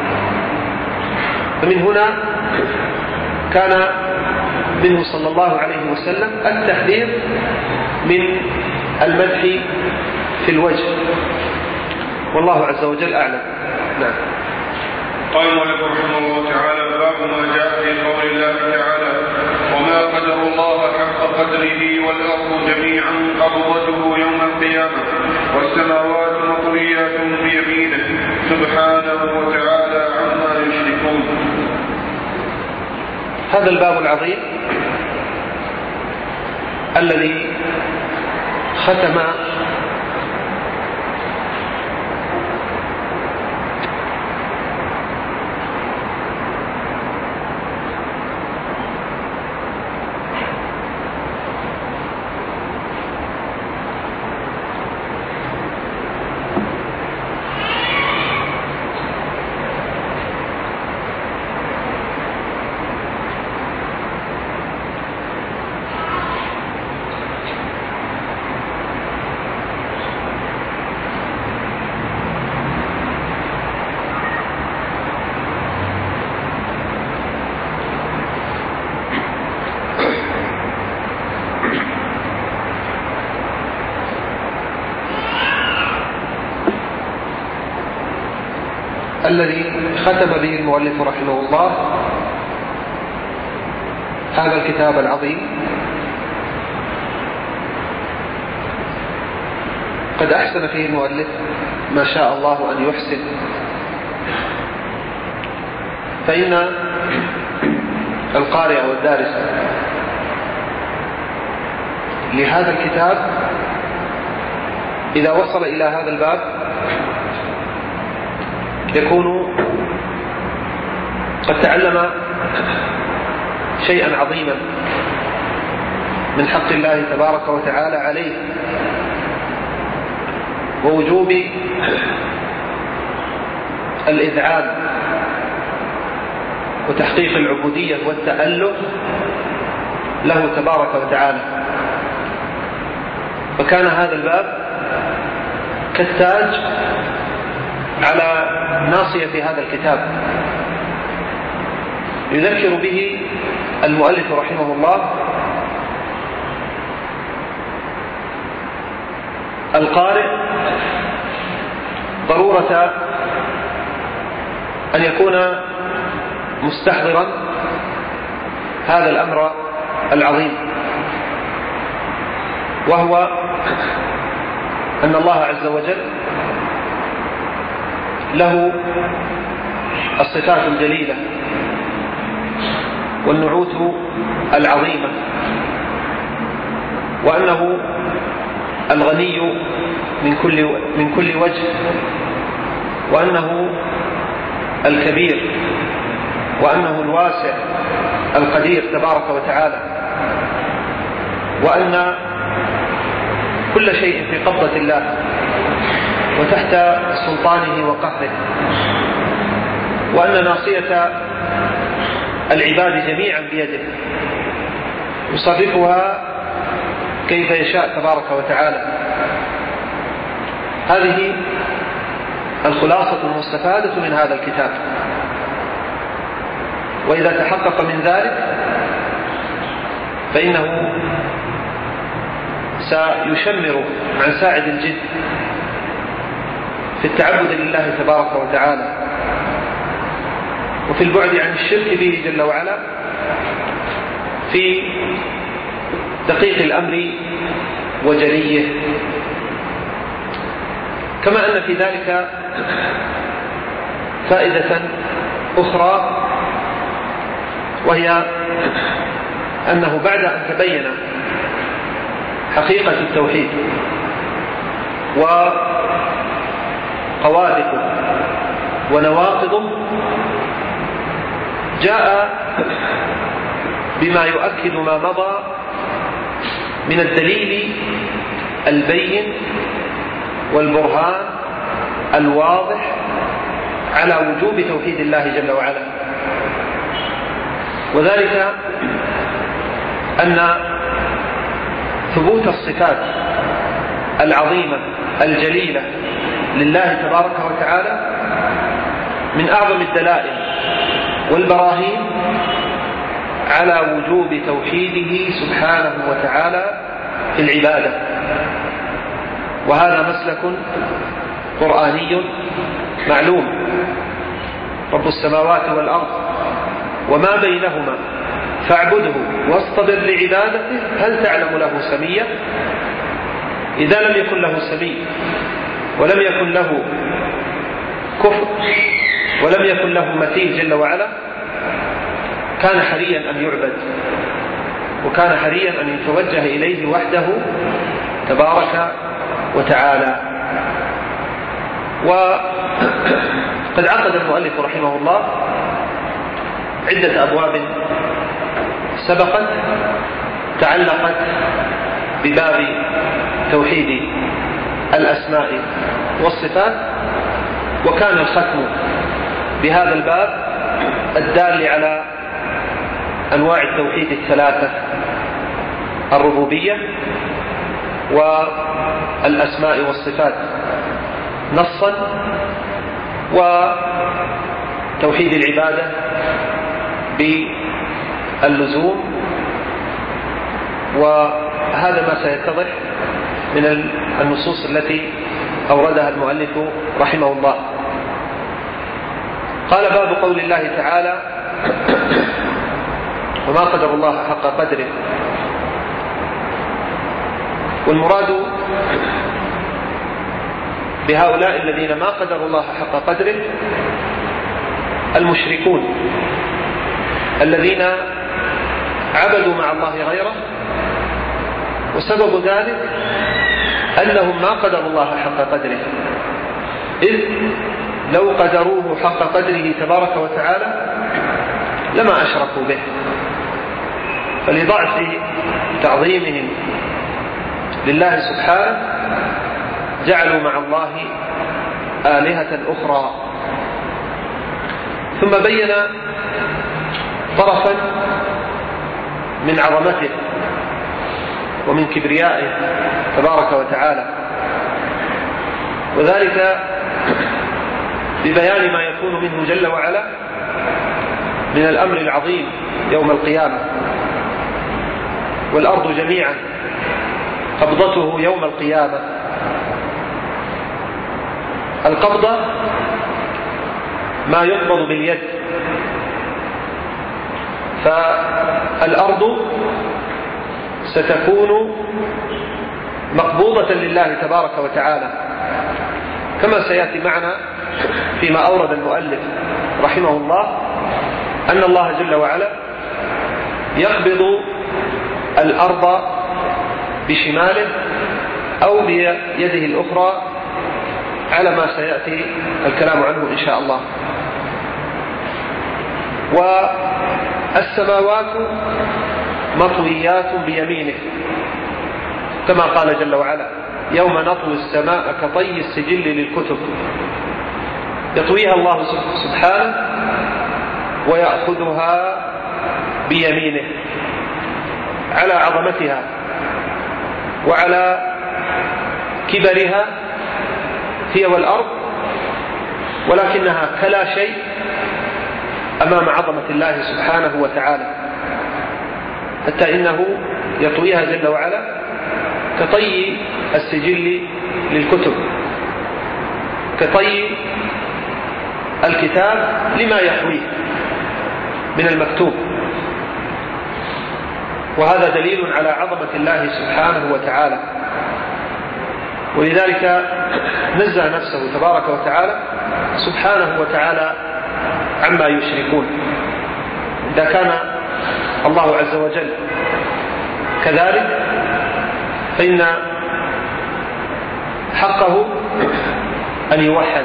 فمن هنا كان منه صلى الله عليه وسلم التحذير من المدح في الوجه، والله عز وجل أعلم. نعم. قال المؤلف رحمه الله تعالى: باب ما جاء في قول الله تعالى: وما قدر الله حق قدره والأرض جميعا قبضته يوم القيامة والسماوات مطويات بيمينه سبحانه وتعالى عما يشركون. هذا الباب العظيم الذي ختم الذي ختم به المؤلف رحمه الله هذا الكتاب العظيم. قد أحسن فيه المؤلف ما شاء الله أن يحسن، فإن القارئ والدارس لهذا الكتاب إذا وصل إلى هذا الباب يكون قد تعلم شيئا عظيما من حق الله تبارك وتعالى عليه، ووجوب الإذعان وتحقيق العبودية والتأله له تبارك وتعالى. فكان هذا الباب كالتاج على ناصية هذا الكتاب، يذكر به المؤلف رحمه الله القارئ ضرورة أن يكون مستحضرا هذا الأمر العظيم، وهو أن الله عز وجل له الصفات الجليلة والنعوت العظيمة، وأنه الغني من كل وجه، وأنه الكبير، وأنه الواسع القدير تبارك وتعالى، وأن كل شيء في قبضة الله وتحت سلطانه وقهره، وأن ناصية العباد جميعا بيده يصرفها كيف يشاء تبارك وتعالى. هذه الخلاصة المستفادة من هذا الكتاب، وإذا تحقق من ذلك فإنه سيشمر عن ساعد الجد في التعبد لله تبارك وتعالى، وفي البعد عن الشرك به جل وعلا، في دقيق الأمر وجليه. كما أن في ذلك فائدة أخرى، وهي أنه بعد أن تبين حقيقة التوحيد وقواعده ونواقضه، جاء بما يؤكد ما مضى من الدليل البين والبرهان الواضح على وجوب توحيد الله جل وعلا، وذلك أن ثبوت الصفات العظيمة الجليلة لله تبارك وتعالى من أعظم الدلائل والبراهين على وجوب توحيده سبحانه وتعالى في العبادة. وهذا مسلك قرآني معلوم: رب السماوات والأرض وما بينهما فاعبده واصطبر لعبادته هل تعلم له سميا. إذا لم يكن له سمي ولم يكن له كفر ولم يكن له مثيل جل وعلا، كان حريا أن يعبد، وكان حريا أن يتوجه إليه وحده تبارك وتعالى. وقد عقد المؤلف رحمه الله عدة أبواب سبقت تعلقت بباب توحيد الأسماء والصفات، وكان الختم بهذا الباب الدال على أنواع التوحيد الثلاثة: الربوبية والأسماء والصفات نصا، وتوحيد العبادة باللزوم. وهذا ما سيتضح من النصوص التي أوردها المؤلف رحمه الله. قال: باب قول الله تعالى: وما قدر الله حق قدره. والمراد بهؤلاء الذين ما قدروا الله حق قدره المشركون الذين عبدوا مع الله غيره، وسبب ذلك أنهم ما قدروا الله حق قدره، إذ لو قدروه حق قدره تبارك وتعالى لما أشركوا به، فلضعف تعظيمهم لله سبحانه جعلوا مع الله آلهة أخرى. ثم بين طرفا من عظمته ومن كبريائه تبارك وتعالى، وذلك ببيان ما يكون منه جل وعلا من الأمر العظيم يوم القيامة. والأرض جميعا قبضته يوم القيامة. القبضة ما يقبض باليد، فالأرض ستكون مقبوضة لله تبارك وتعالى، كما سيأتي معنا فيما أورد المؤلف رحمه الله أن الله جل وعلا يقبض الأرض بشماله أو بيده الأخرى على ما سيأتي الكلام عنه إن شاء الله. والسماوات مطويات بيمينه كما قال جل وعلا: يوم نطوي السماء كطي السجل للكتب، يطويها الله سبحانه ويأخذها بيمينه على عظمتها وعلى كبرها هي والأرض، ولكنها كلا شيء أمام عظمة الله سبحانه وتعالى، حتى إنه يطويها جل وعلا كطي السجل للكتب، كطي الكتاب لما يحويه من المكتوب. وهذا دليل على عظمة الله سبحانه وتعالى، ولذلك نزه نفسه تبارك وتعالى سبحانه وتعالى عما يشركون. إذا كان الله عز وجل كذلك فإن حقه أن يوحد،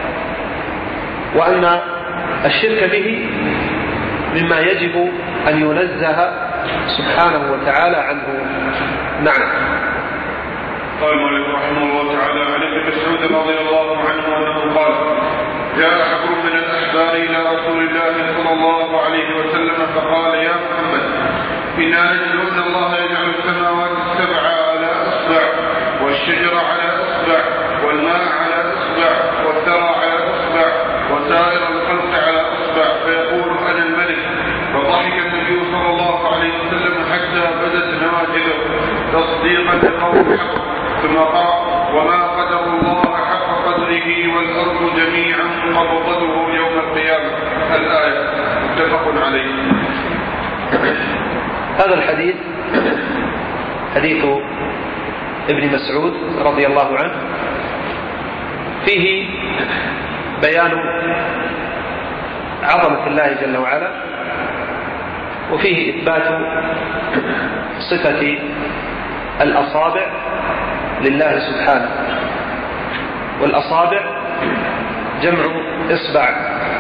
وأن الشرك به مما يجب أن ينزه سبحانه وتعالى عنه. نعم. قال مالك رحمه الله تعالى عن ابن مسعود رضي الله عنه أنه قال: جاء حبر من الأحبار إلى رسول الله صلى الله عليه وسلم فقال: يا محمد، إنا نجد أن الله يجعل السماوات السبع على أصبع، والشجر على أصبع، والماء على أصبع، والثرى على أصبع، وسائر الخلق على أصبع، فيقول: أنا الملك. فضحك النبي صلى الله عليه وسلم حتى بدت نواجذه تصديقا لقول الحق، ثم قال: وما قدر الله حق قدره والأرض جميعا قبضته يوم القيامة. الآية. متفق عليه. هذا الحديث حديث ابن مسعود رضي الله عنه فيه بيان عظمة الله جل وعلا، وفيه إثبات صفة الأصابع لله سبحانه. والأصابع جمع إصبع،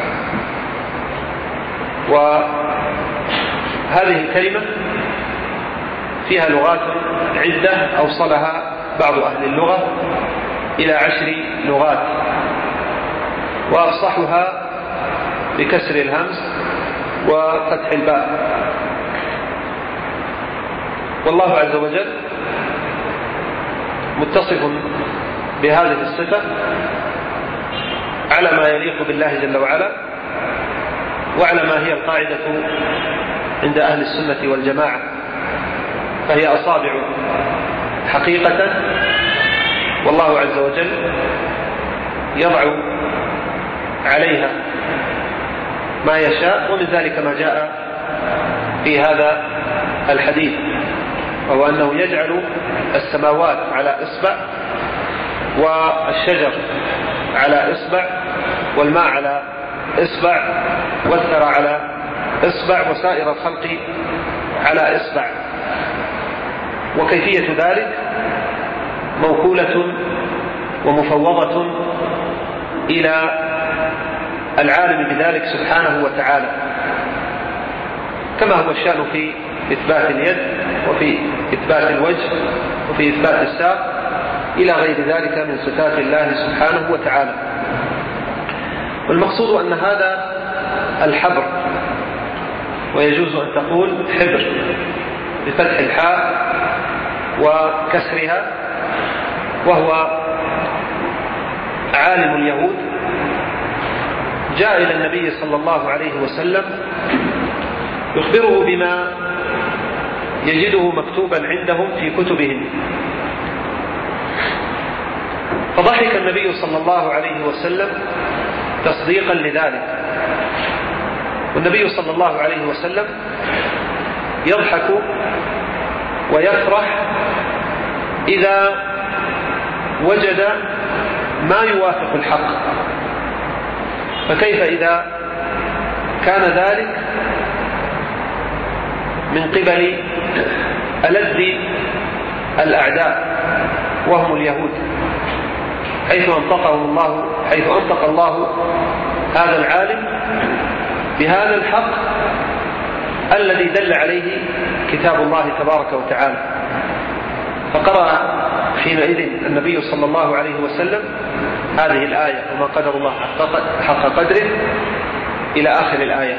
وهذه الكلمة فيها لغات عدة أوصلها بعض أهل اللغة إلى 10 لغات، وأفصحها بكسر الهمز وفتح الباء. والله عز وجل متصف بهذه الصفة على ما يليق بالله جل وعلا، وعلى ما هي القاعدة عند أهل السنة والجماعة، فهي أصابع حقيقة، والله عز وجل يضع عليها ما يشاء، ومن ذلك ما جاء في هذا الحديث، وهو أنه يجعل السماوات على إصبع، والشجر على إصبع، والماء على إصبع، والثرى على إصبع، وسائر الخلق على إصبع. وكيفية ذلك موكولة ومفوضة إلى العالم بذلك سبحانه وتعالى، كما هو الشأن في إثبات اليد، وفي إثبات الوجه، وفي إثبات الساق، إلى غير ذلك من صفات الله سبحانه وتعالى. والمقصود أن هذا الحبر، ويجوز أن تقول حبر بفتح الحاء وكسرها، وهو عالم اليهود، جاء إلى النبي صلى الله عليه وسلم يخبره بما يجده مكتوبا عندهم في كتبهم، فضحك النبي صلى الله عليه وسلم تصديقا لذلك. والنبي صلى الله عليه وسلم يضحك ويفرح إذا وجد ما يوافق الحق، فكيف إذا كان ذلك من قبل ألذ الأعداء وهم اليهود، حيث أنطق الله هذا العالم بهذا الحق الذي دل عليه كتاب الله تبارك وتعالى. فقرأ في حينئذ النبي صلى الله عليه وسلم هذه الآية وما قدر الله حق قدره إلى آخر الآية.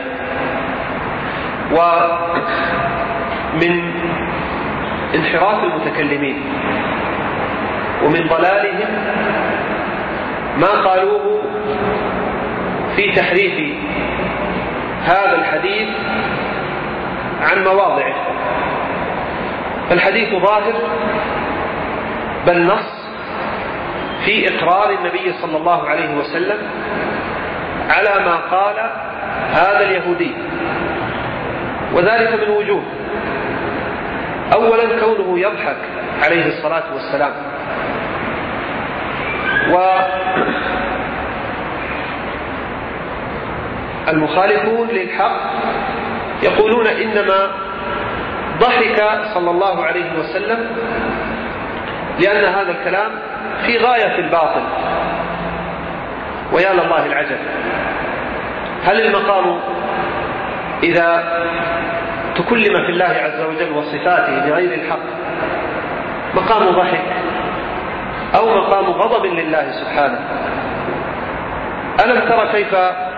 ومن انحراف المتكلمين ومن ضلالهم ما قالوه في تحريف هذا الحديث عن مواضعه. فالحديث ظاهر بل نص في إقرار النبي صلى الله عليه وسلم على ما قال هذا اليهودي، وذلك من وجوه. أولا كونه يضحك عليه الصلاة والسلام، والمخالفون للحق يقولون إنما ضحك صلى الله عليه وسلم لأن هذا الكلام في غاية الباطل. ويا لله العجب، هل المقام إذا تكلم في الله عز وجل وصفاته بغير الحق مقام ضحك أو مقام غضب لله سبحانه؟ ألم ترى كيف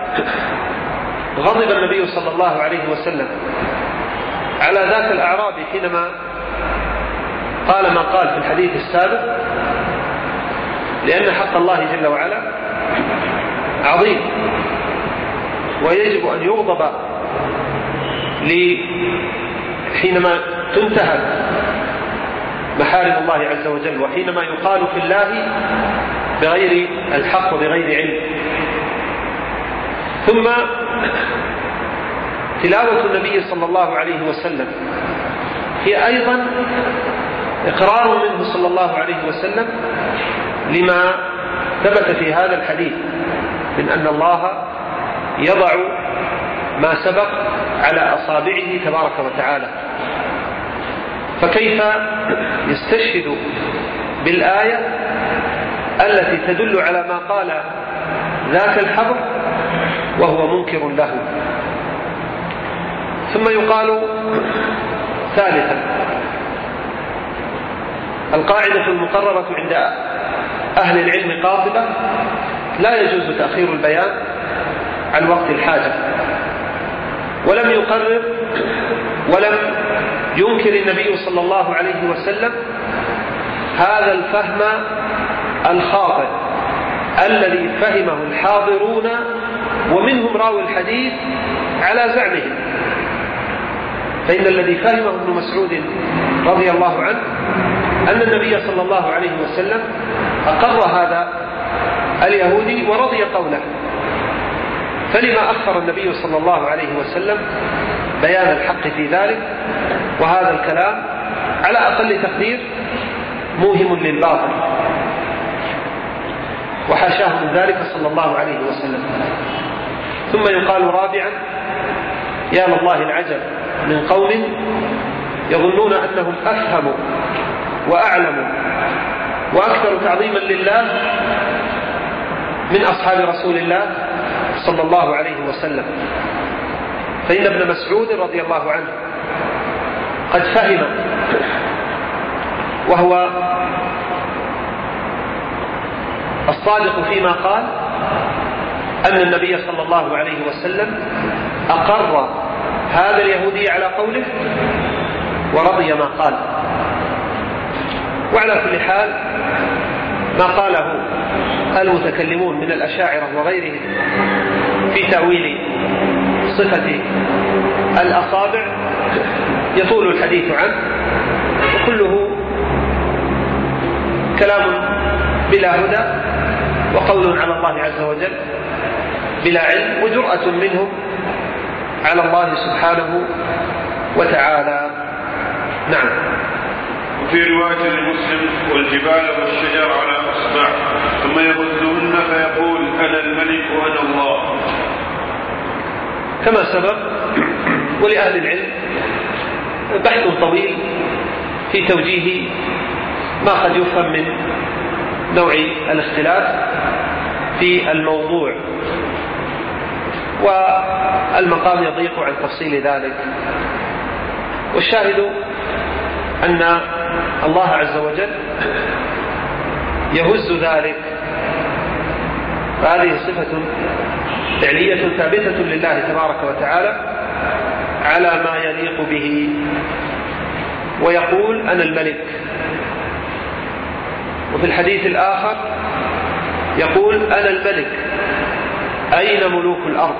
غضب النبي صلى الله عليه وسلم على ذاك الأعرابي حينما قال ما قال في الحديث السابق؟ لأن حق الله جل وعلا عظيم ويجب أن يغضب حينما تنتهك محارم الله عز وجل، وحينما يقال في الله بغير الحق وبغير علم. ثم تلاوة النبي صلى الله عليه وسلم هي أيضا إقرار منه صلى الله عليه وسلم لما ثبت في هذا الحديث من أن الله يضع ما سبق على أصابعه تبارك وتعالى. فكيف يستشهد بالآية التي تدل على ما قال ذاك الحبر وهو منكر له؟ ثم يقال ثالثا القاعدة المقررة عند أهل العلم قاطبة: لا يجوز تأخير البيان عن وقت الحاجة. ولم يقرر ولم ينكر النبي صلى الله عليه وسلم هذا الفهم الخاطئ الذي فهمه الحاضرون ومنهم راوي الحديث على زعمهم. فإن الذي فهمه ابن مسعود رضي الله عنه أن النبي صلى الله عليه وسلم أقر هذا اليهودي ورضي قوله، فلما أخر النبي صلى الله عليه وسلم بيان الحق في ذلك؟ وهذا الكلام على أقل تقدير موهم للباطل، وحاشاه من ذلك صلى الله عليه وسلم. ثم يقال رابعا: يا لله العجب من قوم يظنون أنهم أفهموا وأعلموا وأكثر تعظيما لله من أصحاب رسول الله صلى الله عليه وسلم. فإن ابن مسعود رضي الله عنه قد فهم، وهو الصادق فيما قال، أن النبي صلى الله عليه وسلم أقر هذا اليهودي على قوله ورضي ما قال. وعلى كل حال ما قاله المتكلمون من الأشاعرة وغيرهم في تأويل صفة الأصابع يطول الحديث عنه، وكله كلام بلا هدى وقول على الله عز وجل بلا علم، وجرأة منهم على الله سبحانه وتعالى. نعم. وفي رواية لمسلم: والجبال والشجر على أصبع ثم يغزهن فيقول أنا الملك وأنا الله، كما سبق. ولأهل العلم بحث طويل في توجيه ما قد يفهم من نوع الاختلاف في الموضوع، والمقام يضيق عن تفصيل ذلك. والشاهد أن الله عز وجل يهز ذلك، فهذه صفة فعلية ثابتة لله تبارك وتعالى على ما يليق به. ويقول أنا الملك. وفي الحديث الآخر يقول أنا الملك أين ملوك الأرض.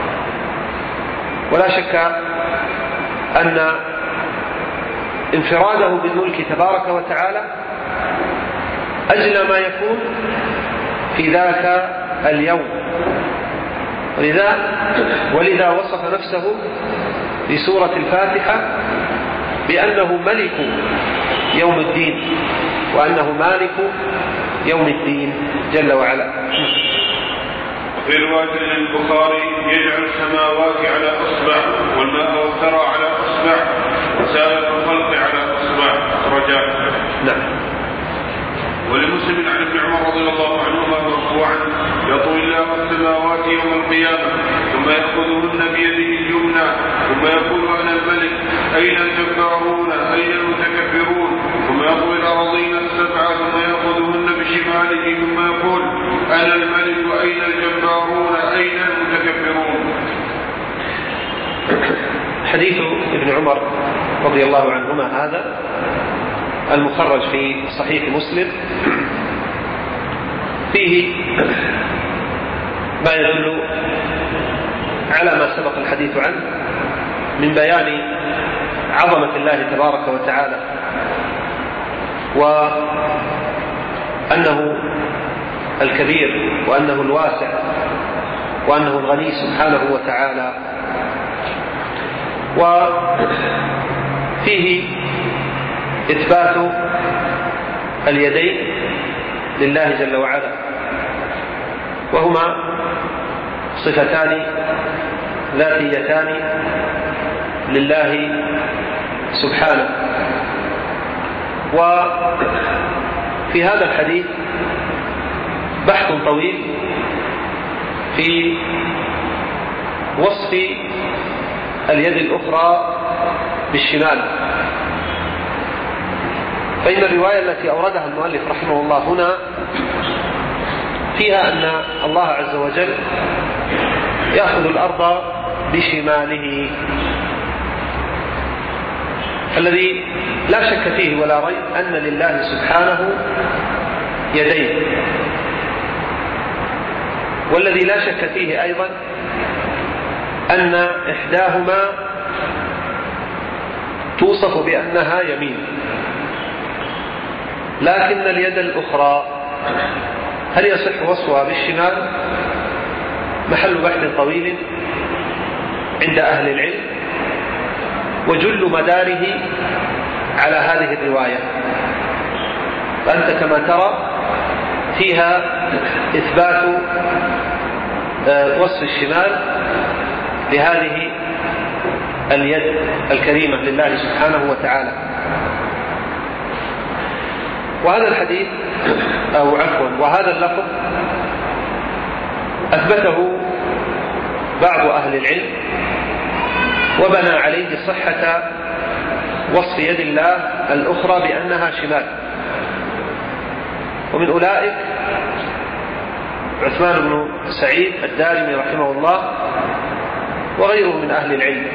ولا شك أن انفراده بالملك تبارك وتعالى أجل ما يكون في ذاك اليوم، ولذا وصف نفسه في سورة الفاتحة بأنه ملك يوم الدين، وأنه مالك يوم الدين جل وعلا. في رواية البخاري يجعل السماوات على أصبع والماء والثرى على أصبع وسائر الخلق على أصبع. رجاء. نعم. ولمسلم عن ابن عمر رضي الله عنهما مرفوعا يطوي الله السماوات يوم القيامة ثم يأخذهن بيده اليمنى ثم يقول أنا الملك أين الجبارون أين المتكبرون، ثم يطوي الأراضين السبع ثم يأخذهن بشماله ثم يقول أنا الملك أين الجبارون أين المتكبرون. حديث ابن عمر رضي الله عنهما هذا المخرج في صحيح مسلم فيه ما يدل على ما سبق الحديث عنه من بيان عظمة الله تبارك وتعالى، وأنه الكبير وأنه الواسع وأنه الغني سبحانه وتعالى. وفيه إثبات اليدين لله جل وعلا، وهما صفتان ذاتيتان لله سبحانه. وفي هذا الحديث بحث طويل في وصف اليد الأخرى بالشمال، فإن الرواية التي أوردها المؤلف رحمه الله هنا فيها أن الله عز وجل يأخذ الأرض بشماله، الذي لا شك فيه ولا ريب أن لله سبحانه يدين، والذي لا شك فيه أيضا أن إحداهما توصف بأنها يمين، لكن اليد الأخرى هل يصح وصفها بالشمال؟ محل بحث طويل عند أهل العلم، وجل مداره على هذه الرواية. فأنت كما ترى فيها إثبات وصف الشمال لهذه اليد الكريمة لله سبحانه وتعالى. وهذا الحديث وهذا اللفظ أثبته بعض أهل العلم وبنى عليه صحة وصف يد الله الأخرى بأنها شمال، ومن أولئك عثمان بن سعيد الدارمي رحمه الله وغيره من أهل العلم.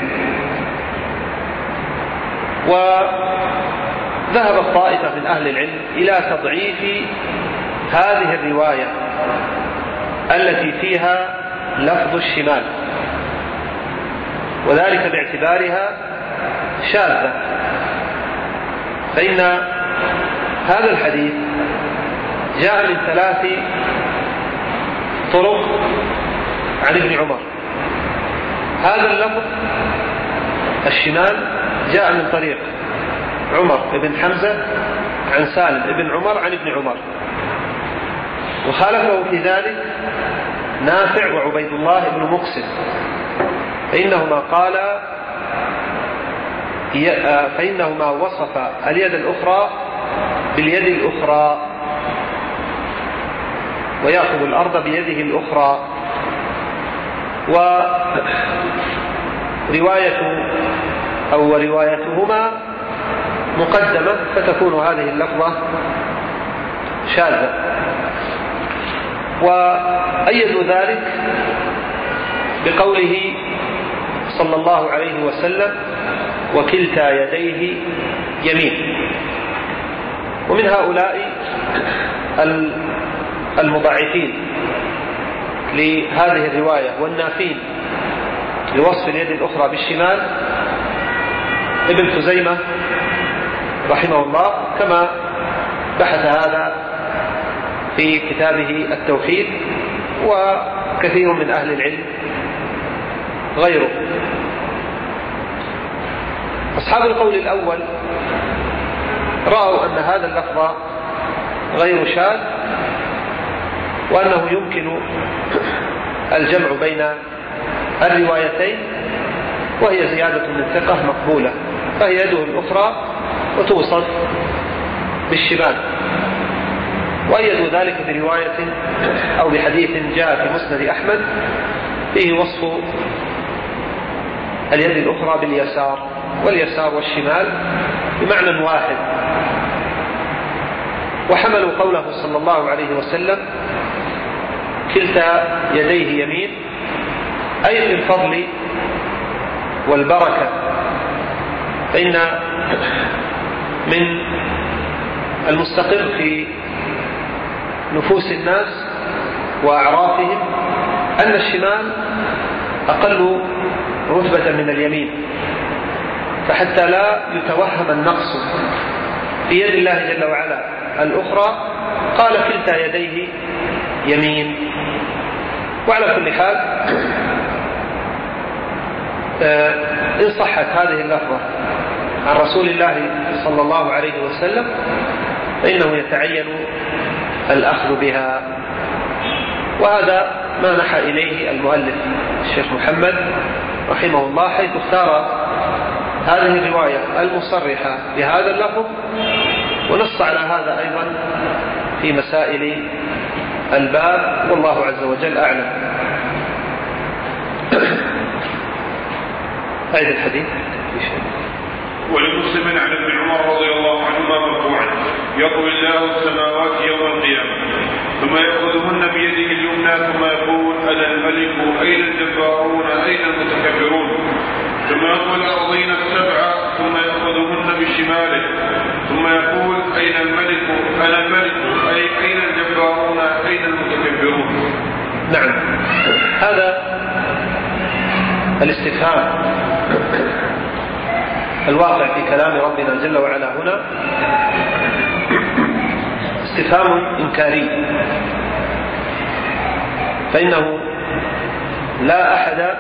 وذهب الطائفة من أهل العلم إلى تضعيف هذه الرواية التي فيها لفظ الشمال، وذلك باعتبارها شاذة، فإن هذا الحديث جاء من 3 طرق عن ابن عمر. هذا اللفظ الشمال جاء من طريق عمر بن حمزة عن سالم بن عمر عن ابن عمر، وخالفه في ذلك نافع وعبيد الله بن مقسم، فإنهما وصف اليد الأخرى باليد الأخرى، ويأخذ الأرض بيده الأخرى. وروايتهما مقدمة، فتكون هذه اللفظة شاذة. وأيدوا ذلك بقوله صلى الله عليه وسلم: وكلتا يديه يمين. ومن هؤلاء المضاعفين لهذه الرواية والنافين لوصف اليد الأخرى بالشمال ابن خزيمة رحمه الله، كما بحث هذا في كتابه التوحيد، وكثير من أهل العلم غيره. أصحاب القول الأول رأوا أن هذا اللفظ غير شاذ، وأنه يمكن الجمع بين الروايتين، وهي زيادة من ثقة مقبولة، فهي يده الأخرى وتوصف بالشمال. وأيدوا ذلك برواية أو بحديث جاء في مسند أحمد فيه وصف اليد الأخرى باليسار، واليسار والشمال بمعنى واحد. وحملوا قوله صلى الله عليه وسلم: كلتا يديه يمين، أي بالفضل والبركة، فإن من المستقر في نفوس الناس وأعرافهم أن الشمال أقل رتبة من اليمين، فحتى لا يتوهم النقص في يد الله جل وعلا الأخرى قال: كلتا يديه يمين. وعلى كل حال إن صحت هذه اللفظة عن رسول الله صلى الله عليه وسلم فإنه يتعين الأخذ بها. وهذا ما نحى إليه المؤلف الشيخ محمد رحمه الله، حيث اختار هذه الرواية المصرحة بهذا اللفظ، ونص على هذا أيضا في مسائل الباب، والله عز وجل أعلم. أعيد الحديث. ولمسلم عن ابن عمر رضي الله عنهما مرفوعا: يطوي الله السماوات يوم القيامة ثم يأخذهن بيده اليمنى ثم يقول: أنا الملك، أين الجبارون، أين المتكبرون؟ ثم يطوي الأرضين السبع ثم يأخذهن بشماله ثم يقول: أين الملك، أنا الملك، أين الجبارون، أين المتكبرون؟ نعم، هذا الاستفهام الواقع في كلام ربنا جل وعلا هنا استفهام إنكاري، فإنه لا أحد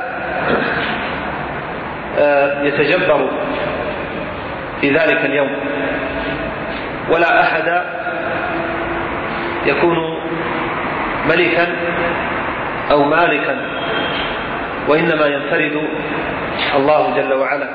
يتجبر في ذلك اليوم، ولا أحد يكون ملكا أو مالكا، وإنما ينفرد الله جل وعلا.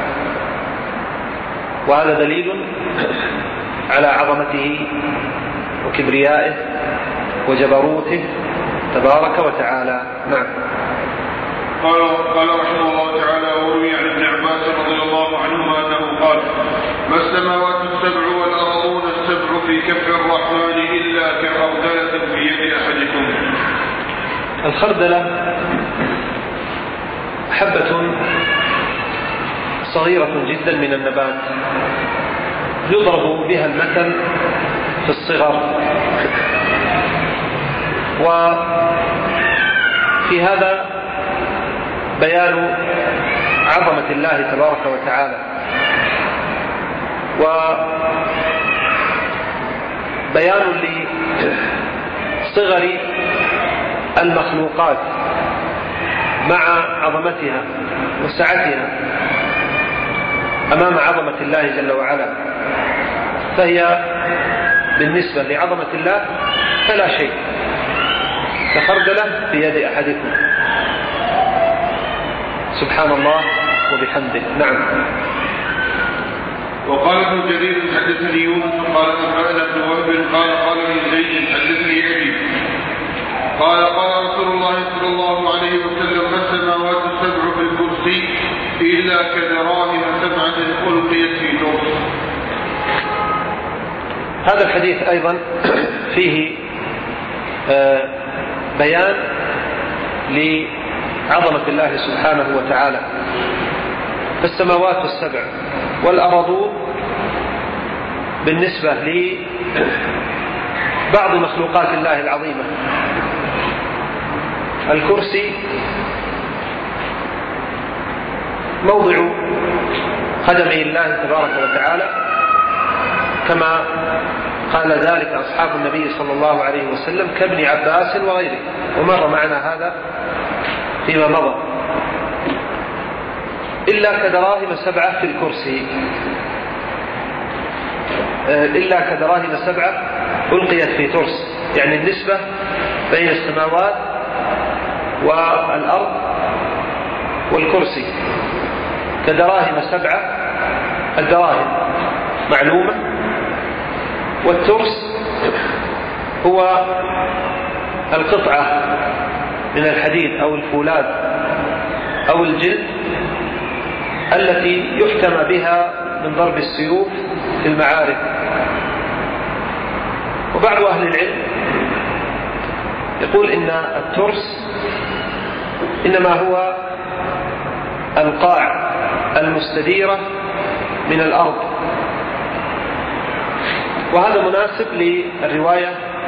وهذا دليل على عظمته وكبريائه وجبروته تبارك وتعالى. نعم. قال رحمه الله تعالى: وروي عن ابن عباس رضي الله عنهما أنه قال: ما السماوات السبع والأرضون السبع في كف الرحمن إلا كخردلة في يد أحدكم. الخردلة حبة صغيرة جدا من النبات يضرب بها المثل في الصغر، وفي هذا بيان عظمة الله تبارك وتعالى، وبيان لصغر المخلوقات مع عظمتها وسعتها أمام عظمة الله جل وعلا، فهي بالنسبة لعظمة الله فلا شيء، كخردلة في يد أحدكم، سبحان الله وبحمده. نعم. وقال ابن جرير: حدثني يونس قال أنبأنا ابن وهب قال لي زيد حدثني أبي قال رسول الله صلى الله عليه وسلم: ما السماوات السبع في الكرسي إلا كدراهم سبعة ألقيت في نور. هذا الحديث أيضا فيه بيان لعظمة الله سبحانه وتعالى. فالسماوات السبع والأرضون بالنسبة لبعض مخلوقات الله العظيمة. الكرسي موضع قدمي الله تبارك وتعالى كما قال ذلك أصحاب النبي صلى الله عليه وسلم كابن عباس وغيره، ومر معنا هذا فيما مضى. إلا كدراهم سبعة في الكرسي، إلا كدراهم سبعة ألقيت في ترس، يعني النسبة بين السماوات والأرض والكرسي كدراهم سبعة. الدراهم معلومة، والترس هو القطعة من الحديد أو الفولاذ أو الجلد التي يحتمى بها من ضرب السيوف في المعارك. وبعض أهل العلم يقول إن الترس إنما هو القاع المستديرة من الأرض، وهذا مناسب للرواية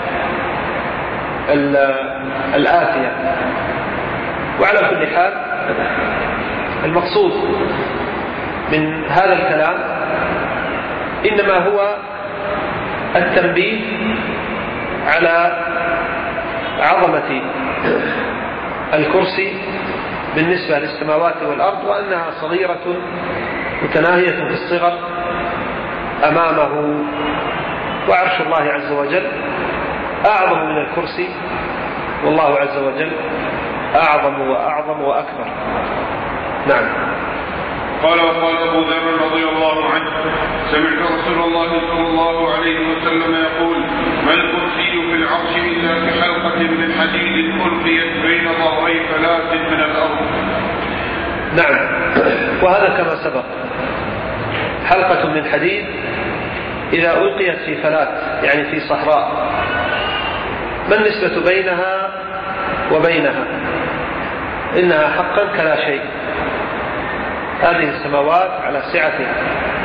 الآتية. وعلى كل حال المقصود من هذا الكلام إنما هو التنبيه على عظمة الكرسي بالنسبة للسماوات والأرض، وأنها صغيرة متناهية في الصغر أمامه. وعرش الله عز وجل أعظم من الكرسي، والله عز وجل أعظم وأعظم وأكبر. نعم. قال وقال أبو ذر رضي الله عنه: سمعت رسول الله صلى الله عليه وسلم يقول: ما الكرسي في العرش إلا كحلقة من حديد ألقيت بين ظهري فلاة من الأرض. نعم، وهذا كما سبق، حلقة من حديد إذا ألقيت في فلاة يعني في صحراء، ما النسبة بينها وبينها؟ إنها حقا كلا شيء. هذه السماوات على سعتها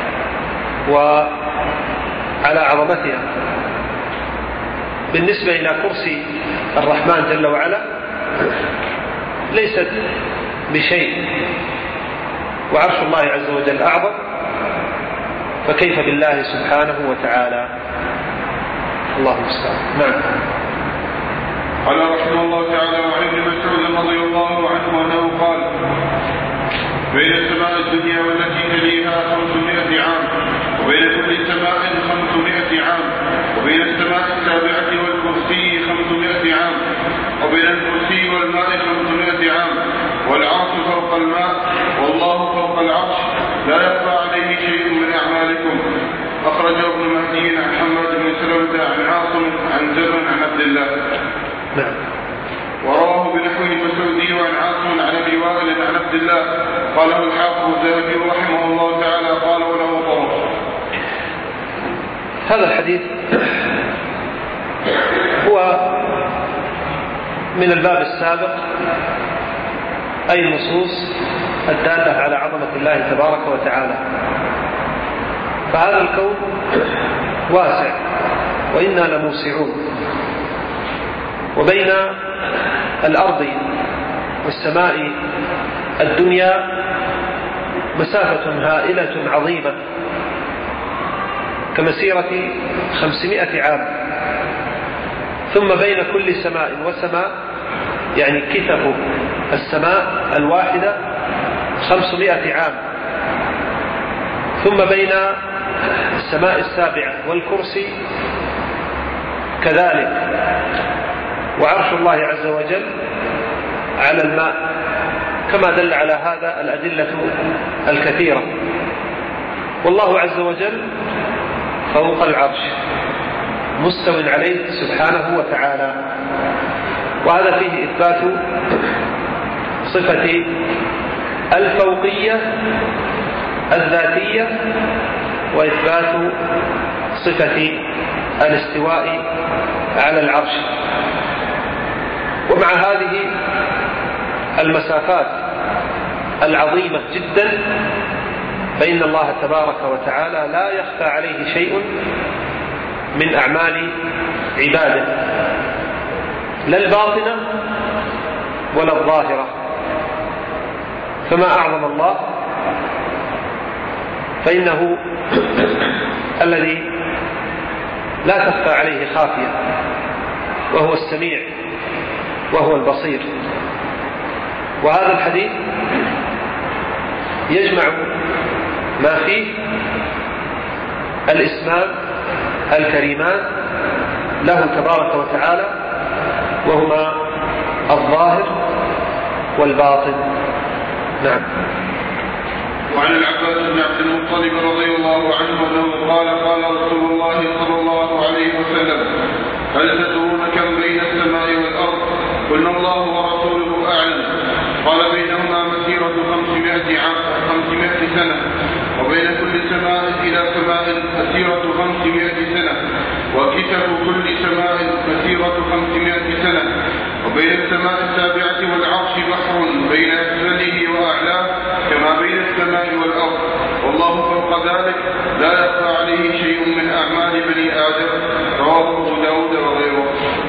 وعلى عظمتها بالنسبة إلى كرسي الرحمن جل وعلا ليست بشيء، وعرش الله عز وجل أعظم، فكيف بالله سبحانه وتعالى؟ الله المستعان. نعم. قال رحمه الله تعالى: وعن ابن مسعود رضي الله عنه أنه قال: بين السماء الدنيا والتي تليها 500 عام، وبين كل سماء 500 عام، وبين السماء السابعة والكرسي 500 عام، وبين الكرسي والماء 500 عام، والعرش فوق الماء، والله فوق العرش، لا يخفى عليه شيء من أعمالكم. أخرجه ابن مهدي عن حماد بن سلمة عن عاصم عن زر عن عبد الله. نعم. ورواه بنحو المسعودي وعن عاصم عن ابي وائل عن عبد الله. قاله الحافظ الذهبي رحمه الله تعالى قال: وله طرق. هذا الحديث هو من الباب السابق، أي النصوص الدالة على عظمة الله تبارك وتعالى. فهذا الكون واسع وإنا لموسعون، وبين الأرض والسماء الدنيا مسافة هائلة عظيمة كمسيرة 500 عام، ثم بين كل سماء وسماء يعني كتف السماء الواحدة 500 عام، ثم بين السماء السابعة والكرسي كذلك. وعرش الله عز وجل على الماء، كما دل على هذا الأدلة الكثيرة. والله عز وجل فوق العرش مستو عليه سبحانه وتعالى، وهذا فيه إثبات صفة الفوقية الذاتية وإثبات صفة الاستواء على العرش. ومع هذه المسافات العظيمة جدا فإن الله تبارك وتعالى لا يخفى عليه شيء من أعمال عباده، لا الباطنة ولا الظاهرة. فما أعظم الله، فإنه الذي لا تخفى عليه خافية، وهو السميع وهو البصير. وهذا الحديث يجمع ما فيه الاسمان الكريمان له تبارك وتعالى، وهما الظاهر والباطن. نعم. وعن العباس بن عبد المطلب رضي الله عنه انه قال قال رسول الله صلى الله عليه وسلم: هل تدرون كم بين السماء والارض؟ قلنا الله ورسوله اعلم. قال: بينهما مسيرة 500 سنة، وبين كل سماء إلى سماء مسيرة 500 سنة، وكتب كل سماء مسيرة 500 سنة، وبين السماء السابعة والعرش بحر بين أسفله وأعلاه كما بين السماء والأرض، والله فوق ذلك لا يخفى عليه شيء من أعمال بني آدم. رواه أبو داود وغيره.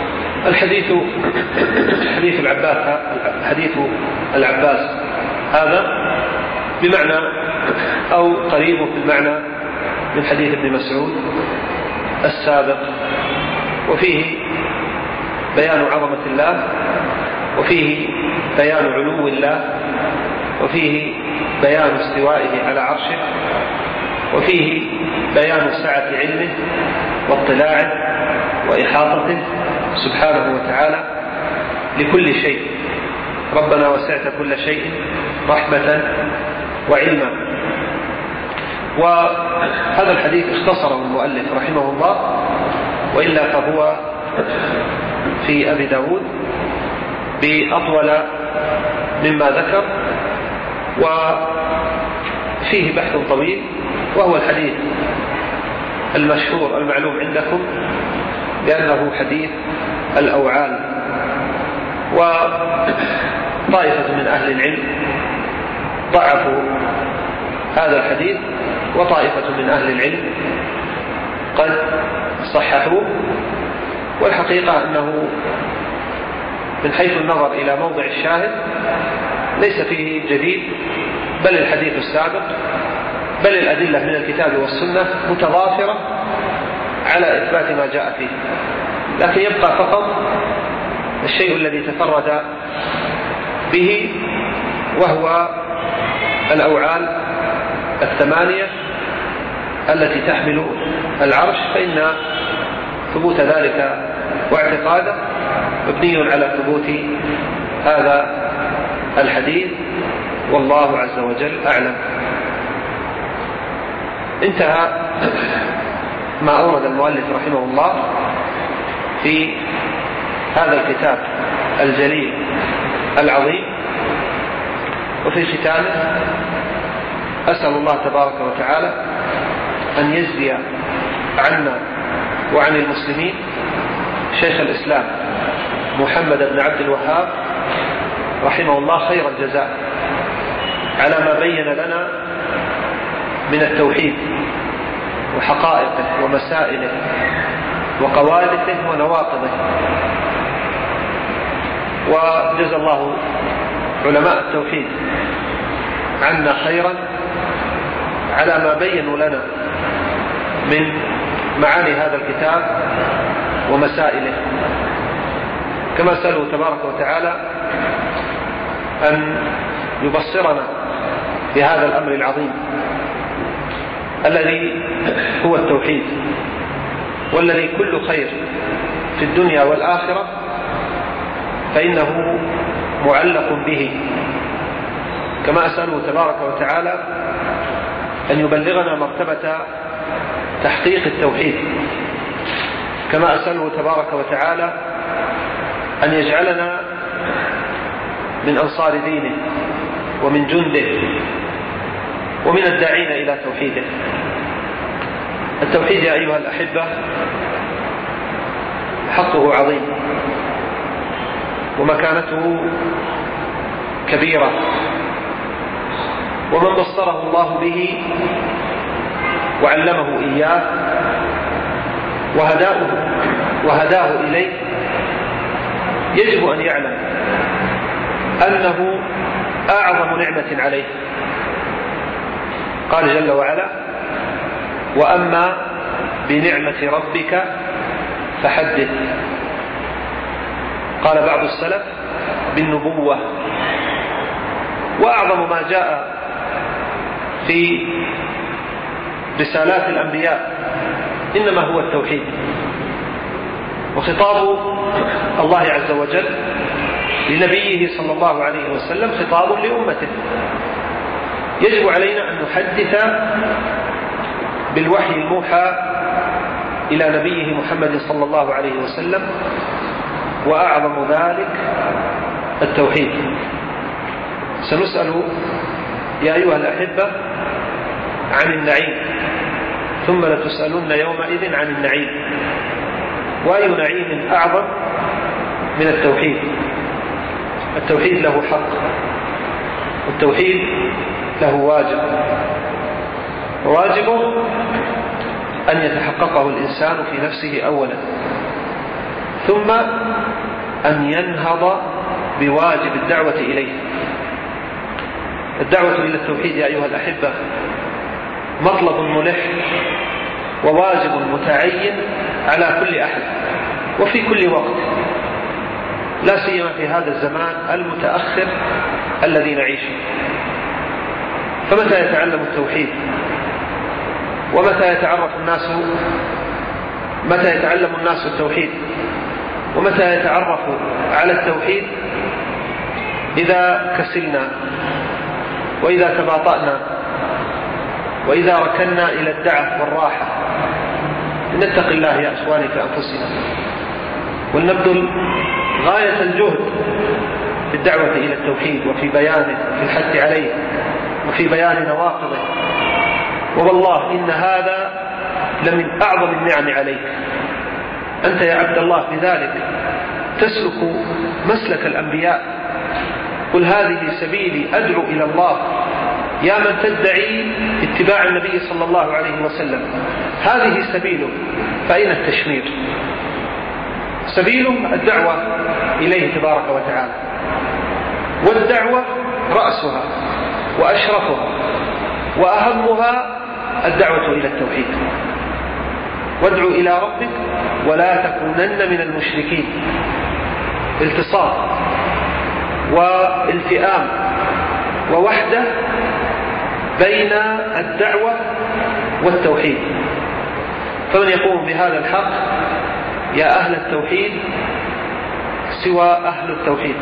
حديث العباس هذا بمعنى أو قريب في المعنى من حديث ابن مسعود السابق، وفيه بيان عظمة الله، وفيه بيان علو الله، وفيه بيان استوائه على عرشه، وفيه بيان سعة علمه واطلاعه وإحاطته سبحانه وتعالى لكل شيء. ربنا وسعت كل شيء رحمة وعلما. وهذا الحديث اختصره المؤلف رحمه الله، وإلا فهو في أبي داود بأطول مما ذكر، وفيه بحث طويل، وهو الحديث المشهور المعلوم عندكم بأنه حديث الأوعال. وطائفة من أهل العلم ضعفوا هذا الحديث، وطائفة من أهل العلم قد صححوه. والحقيقة أنه من حيث النظر إلى موضع الشاهد ليس فيه جديد، بل الحديث السابق، بل الأدلة من الكتاب والسنة متضافرة على إثبات ما جاء فيه. لكن يبقى فقط الشيء الذي تفرد به، وهو الأوعال 8 التي تحمل العرش، فإن ثبوت ذلك واعتقاده مبني على ثبوت هذا الحديث، والله عز وجل أعلم. انتهى ما أورد المؤلف رحمه الله في هذا الكتاب الجليل العظيم. وفي ختامه أسأل الله تبارك وتعالى أن يجزي عنا وعن المسلمين شيخ الإسلام محمد بن عبد الوهاب رحمه الله خير الجزاء على ما بين لنا من التوحيد وحقائقه ومسائله وقوالته ونواقضه. وجزا الله علماء التوحيد عنا خيرا على ما بينوا لنا من معاني هذا الكتاب ومسائله. كما سألوا تبارك وتعالى أن يبصرنا بهذا الأمر العظيم الذي هو التوحيد، والذي كل خير في الدنيا والآخرة فإنه معلق به. كما أسأله تبارك وتعالى أن يبلغنا مرتبة تحقيق التوحيد، كما أسأله تبارك وتعالى أن يجعلنا من أنصار دينه ومن جنده ومن الداعين إلى توحيده. التوحيد يا أيها الأحبة حقه عظيم ومكانته كبيرة، ومن بصره الله به وعلمه إياه وهداه إليه يجب أن يعلم أنه أعظم نعمة عليه. قال جل وعلا: وأما بنعمة ربك فحدث. قال بعض السلف: بالنبوة. وأعظم ما جاء في رسالات الأنبياء إنما هو التوحيد، وخطاب الله عز وجل لنبيه صلى الله عليه وسلم خطاب لأمته. يجب علينا أن نحدث بالوحي الموحى إلى نبيه محمد صلى الله عليه وسلم، وأعظم ذلك التوحيد. سنسأل يا أيها الأحبة عن النعيم، ثم لتسألن يومئذ عن النعيم. وأي نعيم أعظم من التوحيد؟ التوحيد له حق، والتوحيد له واجب، وواجبه أن يتحققه الإنسان في نفسه أولا، ثم أن ينهض بواجب الدعوة إليه. الدعوة إلى التوحيد يا أيها الأحبة مطلب ملح وواجب متعين على كل أحد وفي كل وقت، لا سيما في هذا الزمان المتأخر الذي نعيشه. فمتى يتعلم التوحيد؟ ومتى يتعلم الناس التوحيد؟ ومتى يتعرف على التوحيد؟ إذا كسلنا، وإذا تباطأنا، وإذا ركنا إلى الدعة والراحة. نتق الله يا أخواني في أنفسنا، ولنبذل غاية الجهد في الدعوة إلى التوحيد وفي بيانه وفي الحث عليه وفي بيان نواقضه. والله إن هذا لمن أعظم النعم عليك. أنت يا عبد الله بذلك تسلك مسلك الأنبياء. قل هذه سبيلي أدعو إلى الله، يا من تدعي اتباع النبي صلى الله عليه وسلم، هذه سبيله، فأين التشمير؟ سبيله الدعوة إليه تبارك وتعالى، والدعوة رأسها وأشرفها وأهمها الدعوة إلى التوحيد. وادعو إلى ربك ولا تكونن من المشركين. التصاق والتئام ووحدة بين الدعوة والتوحيد. فمن يقوم بهذا الحق يا أهل التوحيد سوى أهل التوحيد؟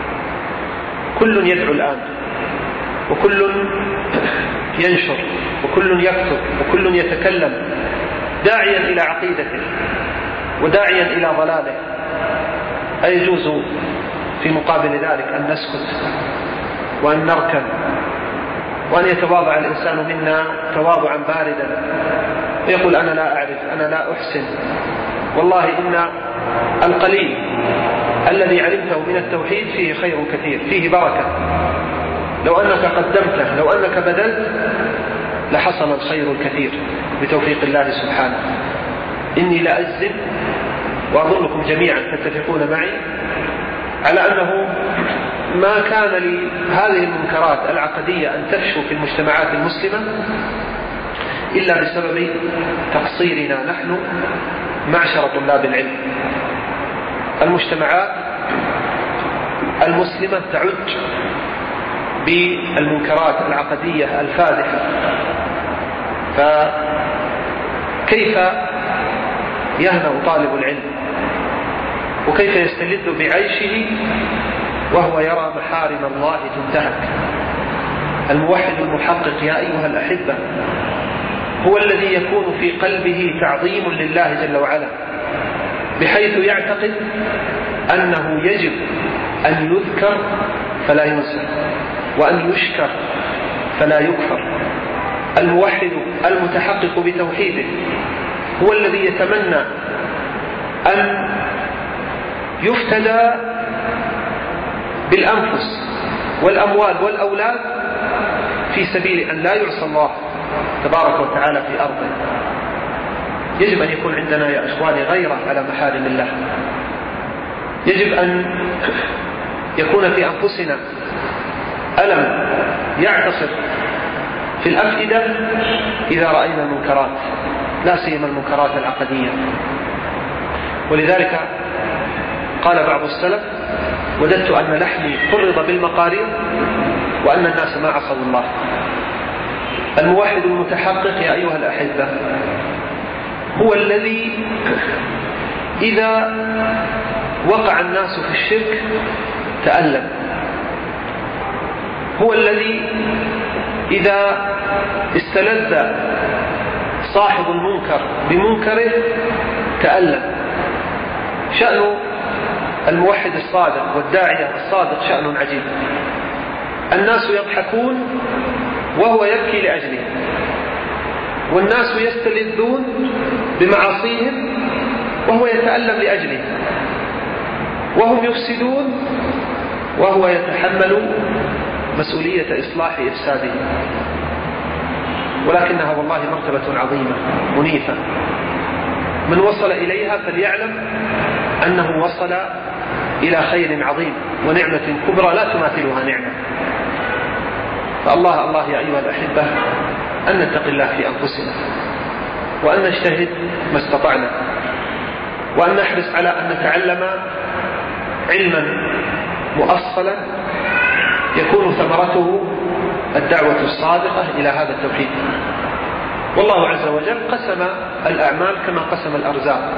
كل يدعو الآن، وكل ينشر، وكل يكتب، وكل يتكلم داعيا إلى عقيدته وداعيا إلى ضلاله. أيجوز في مقابل ذلك أن نسكت وأن نركن وأن يتواضع الإنسان منا تواضعا باردا ويقول أنا لا أعرف، أنا لا أحسن؟ والله إن القليل الذي علمته من التوحيد فيه خير كثير، فيه بركة. لو أنك قدمته، لو أنك بذلت، لحصل الخير الكثير بتوفيق الله سبحانه. إني لأجزم، وأظنكم جميعا تتفقون معي، على أنه ما كان لهذه المنكرات العقدية أن تفشو في المجتمعات المسلمة إلا بسبب تقصيرنا نحن معشر طلاب العلم. المجتمعات المسلمة تعج بالمنكرات العقدية الفادحة، فكيف يهنأ طالب العلم وكيف يستلذ بعيشه وهو يرى محارم الله تنتهك؟ الموحد المحقق يا أيها الأحبة هو الذي يكون في قلبه تعظيم لله جل وعلا، بحيث يعتقد أنه يجب أن يذكر فلا ينسى، وأن يشكر فلا يكفر. الموحد المتحقق بتوحيده هو الذي يتمنى أن يفتدى بالأنفس والأموال والأولاد في سبيل أن لا يعصى الله تبارك وتعالى في أرضه. يجب أن يكون عندنا يا إخواني غيرة على محارم الله. يجب أن يكون في أنفسنا ألم يعتصر في الأفئدة إذا رأينا المنكرات، لا سيما المنكرات العقدية. ولذلك قال بعض السلف: وددت أن لحمي قرض بالمقارير وأن الناس ما عصوا الله. الموحد المتحقق يا أيها الأحبة هو الذي إذا وقع الناس في الشرك تألم، هو الذي إذا استلذ صاحب المنكر بمنكره تألم. شأن الموحد الصادق والداعية الصادق شأن عجيب. الناس يضحكون وهو يبكي لأجله، والناس يستلذون بمعاصيهم وهو يتألم لأجله، وهم يفسدون وهو يتحمل مسؤولية إصلاح إفساده. ولكنها والله مرتبة عظيمة منيفة، من وصل إليها فليعلم أنه وصل إلى خير عظيم ونعمة كبرى لا تماثلها نعمة. فالله الله يا أيها الأحبة أن نتقي الله في أنفسنا، وأن نجتهد ما استطعنا، وأن نحرص على أن نتعلم علما مؤصلا يكون ثمرته الدعوة الصادقة إلى هذا التوحيد. والله عز وجل قسم الأعمال كما قسم الأرزاق،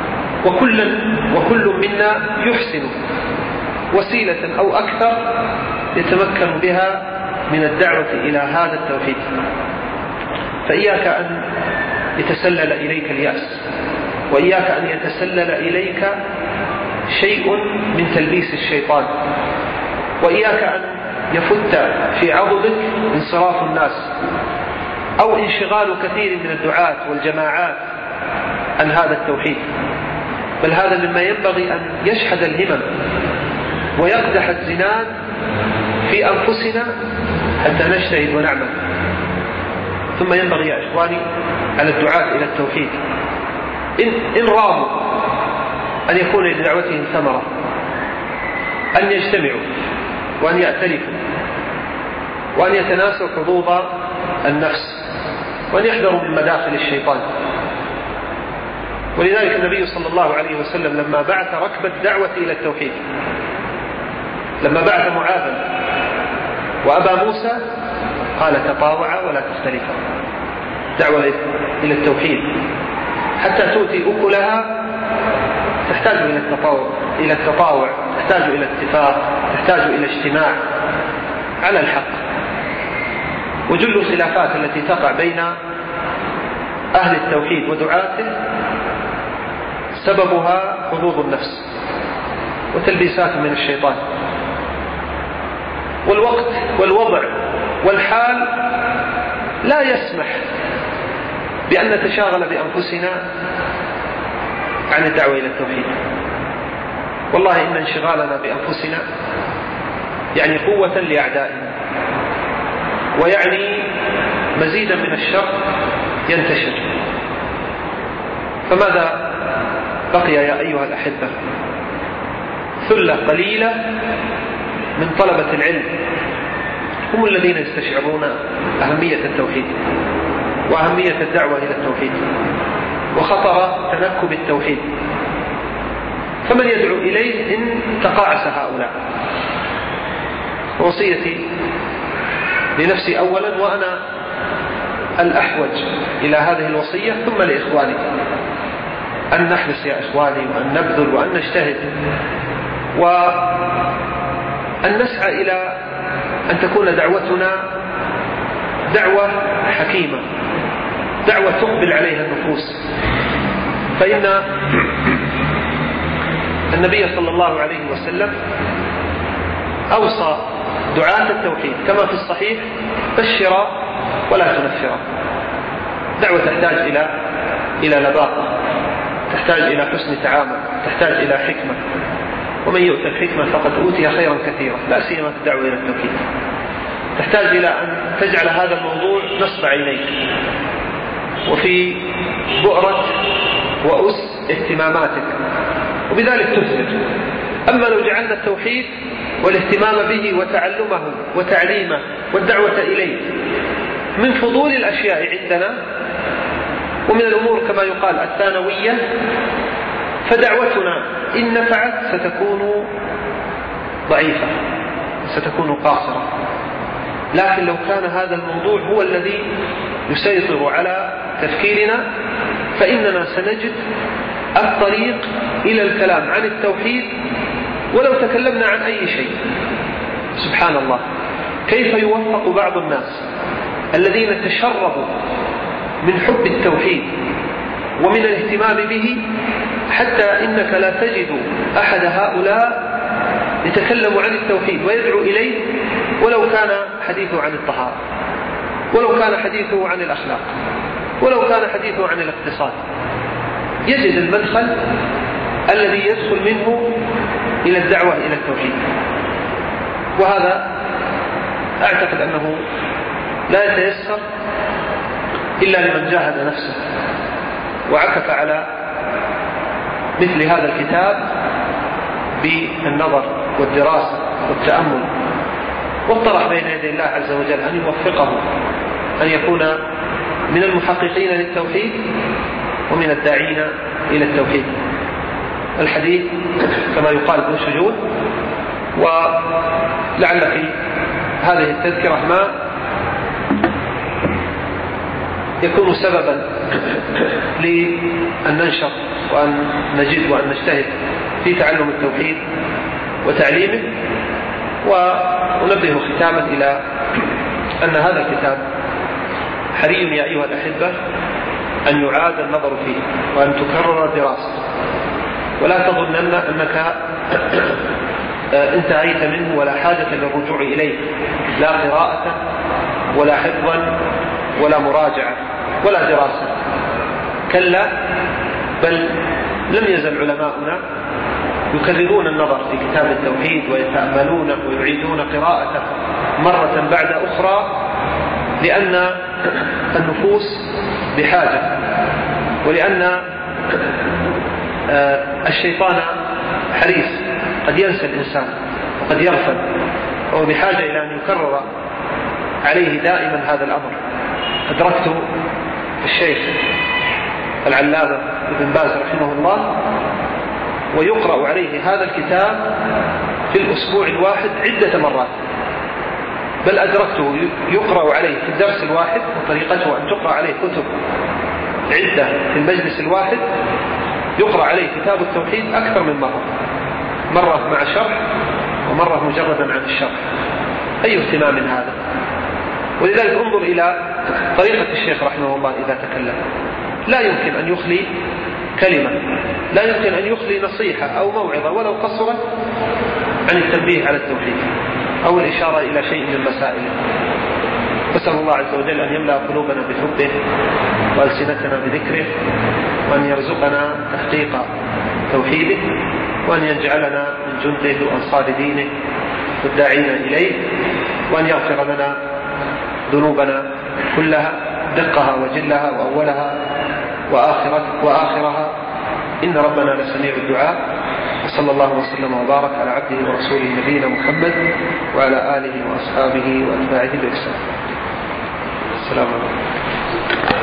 وكل منا يحسن وسيلة أو أكثر يتمكن بها من الدعوة إلى هذا التوحيد. فإياك أن يتسلل إليك اليأس، وإياك أن يتسلل إليك شيء من تلبيس الشيطان، وإياك أن يفت في عضدك انصراف الناس أو انشغال كثير من الدعاة والجماعات عن هذا التوحيد، بل هذا مما ينبغي أن يشحذ الهمم ويقدح الزناد في أنفسنا حتى نجتهد ونعمل. ثم ينبغي يا إخواني على الدعاة إلى التوحيد إن راموا أن يكون لدعوتهم ثمرة أن يجتمعوا وأن يأتلفوا وأن يتناسوا حظوظ النفس وأن يحذروا من مداخل الشيطان. ولذلك النبي صلى الله عليه وسلم لما بعث ركب الدعوة إلى التوحيد، لما بعث معاذا وأبا موسى قال: تطاوعا ولا تختلفا. دعوة إلى التوحيد حتى تؤتي أكلها تحتاج إلى التطاوع، تحتاج إلى اتفاق، تحتاج إلى اجتماع على الحق. وجل الخلافات التي تقع بين أهل التوحيد ودعاته سببها حظوظ النفس وتلبيسات من الشيطان. والوقت والوضع والحال لا يسمح بأن نتشاغل بأنفسنا عن الدعوة إلى التوحيد. والله إن انشغالنا بأنفسنا يعني قوة لأعدائنا، ويعني مزيدا من الشر ينتشر. فماذا بقي يا أيها الأحبة؟ ثلة قليلة من طلبة العلم هم الذين يستشعرون أهمية التوحيد وأهمية الدعوة إلى التوحيد وخطر تنكب التوحيد، فمن يدعو إليه إن تقاعس هؤلاء. وصيتي لنفسي أولا، وأنا الأحوج إلى هذه الوصية، ثم لإخواني، أن نحرص يا إخواني وأن نبذل وأن نجتهد وأن نسعى إلى أن تكون دعوتنا دعوة حكيمة، دعوة تقبل عليها النفوس. فإن النبي صلى الله عليه وسلم أوصى دعاة التوحيد كما في الصحيح: بشرا ولا تنفرا. دعوة تحتاج إلى لباقة، تحتاج إلى حسن تعامل، تحتاج إلى حكمة، ومن يؤت الحكمة فقد أوتي خيرا كثيرا، لا سيما في الدعوة إلى التوحيد. تحتاج إلى أن تجعل هذا الموضوع نصب عينيك وفي بؤرة وأس اهتماماتك، وبذلك تثبت. أما لو جعلنا التوحيد والاهتمام به وتعلمه وتعليمه والدعوة إليه من فضول الأشياء عندنا ومن الأمور كما يقال الثانوية، فدعوتنا إن نفعت ستكون ضعيفة ستكون قاصرة. لكن لو كان هذا الموضوع هو الذي يسيطر على تفكيرنا فإننا سنجد الطريق إلى الكلام عن التوحيد ولو تكلمنا عن أي شيء. سبحان الله، كيف يوفق بعض الناس الذين تشربوا من حب التوحيد ومن الاهتمام به حتى إنك لا تجد أحد هؤلاء يتكلم عن التوحيد ويدعو إليه ولو كان حديثه عن الطهارة، ولو كان حديثه عن الأخلاق، ولو كان حديثه عن الاقتصاد، يجد المدخل الذي يدخل منه إلى الدعوة إلى التوحيد. وهذا أعتقد أنه لا يتيسر إلا لمن جاهد نفسه وعكف على مثل هذا الكتاب بالنظر والدراسة والتأمل، واطرح بين يدي الله عز وجل أن يوفقه أن يكون من المحققين للتوحيد ومن الداعين إلى التوحيد. الحديث كما يقال ذو شجون، ولعل في هذه التذكرة ما يكون سببا لأن ننشط وأن نجد وأن نجتهد في تعلم التوحيد وتعليمه. وننبه ختاما إلى أن هذا الكتاب حري يا أيها الأحبة أن يعاد النظر فيه وأن تكرر دراسته، ولا تظنن أنك انتهيت منه ولا حاجة للرجوع إليه، لا قراءة ولا حفظا ولا مراجعة ولا دراسة، كلا، بل لم يزل علماؤنا يكررون النظر في كتاب التوحيد ويتأملونه ويعيدون قراءته مرة بعد أخرى، لأن النفوس بحاجة، ولأن الشيطان حريص، قد ينسى الإنسان وقد يغفل، وهو بحاجة إلى أن يكرر عليه دائما هذا الأمر. أدركت الشيخ العلامة ابن باز رحمه الله ويقرأ عليه هذا الكتاب في الأسبوع الواحد عدة مرات، بل أدركته يقرأ عليه في الدرس الواحد، وطريقته أن تقرأ عليه كتب عدة في المجلس الواحد، يقرأ عليه كتاب التوحيد أكثر من مرة، مرة مع شرح ومرة مجردا عن الشرح. أي اهتمام من هذا! ولذلك انظر إلى طريقة الشيخ رحمه الله إذا تكلم، لا يمكن أن يخلي كلمة، لا يمكن أن يخلي نصيحة أو موعظة ولو قصرت عن التنبيه على التوحيد أو الإشارة إلى شيء من المسائل. أسأل الله عز وجل أن يملأ قلوبنا بحبه وألسنتنا بذكره، وأن يرزقنا تحقيق توحيده، وأن يجعلنا من جنده وأنصار دينه والداعين إليه، وأن يغفر لنا ذنوبنا كلها دقها وجلها وأولها وآخرها، إن ربنا لسميع الدعاء. وصلى الله وسلم وبارك على عبده ورسوله نبينا محمد وعلى آله وأصحابه وأتباعه بإحسان. السلام عليكم.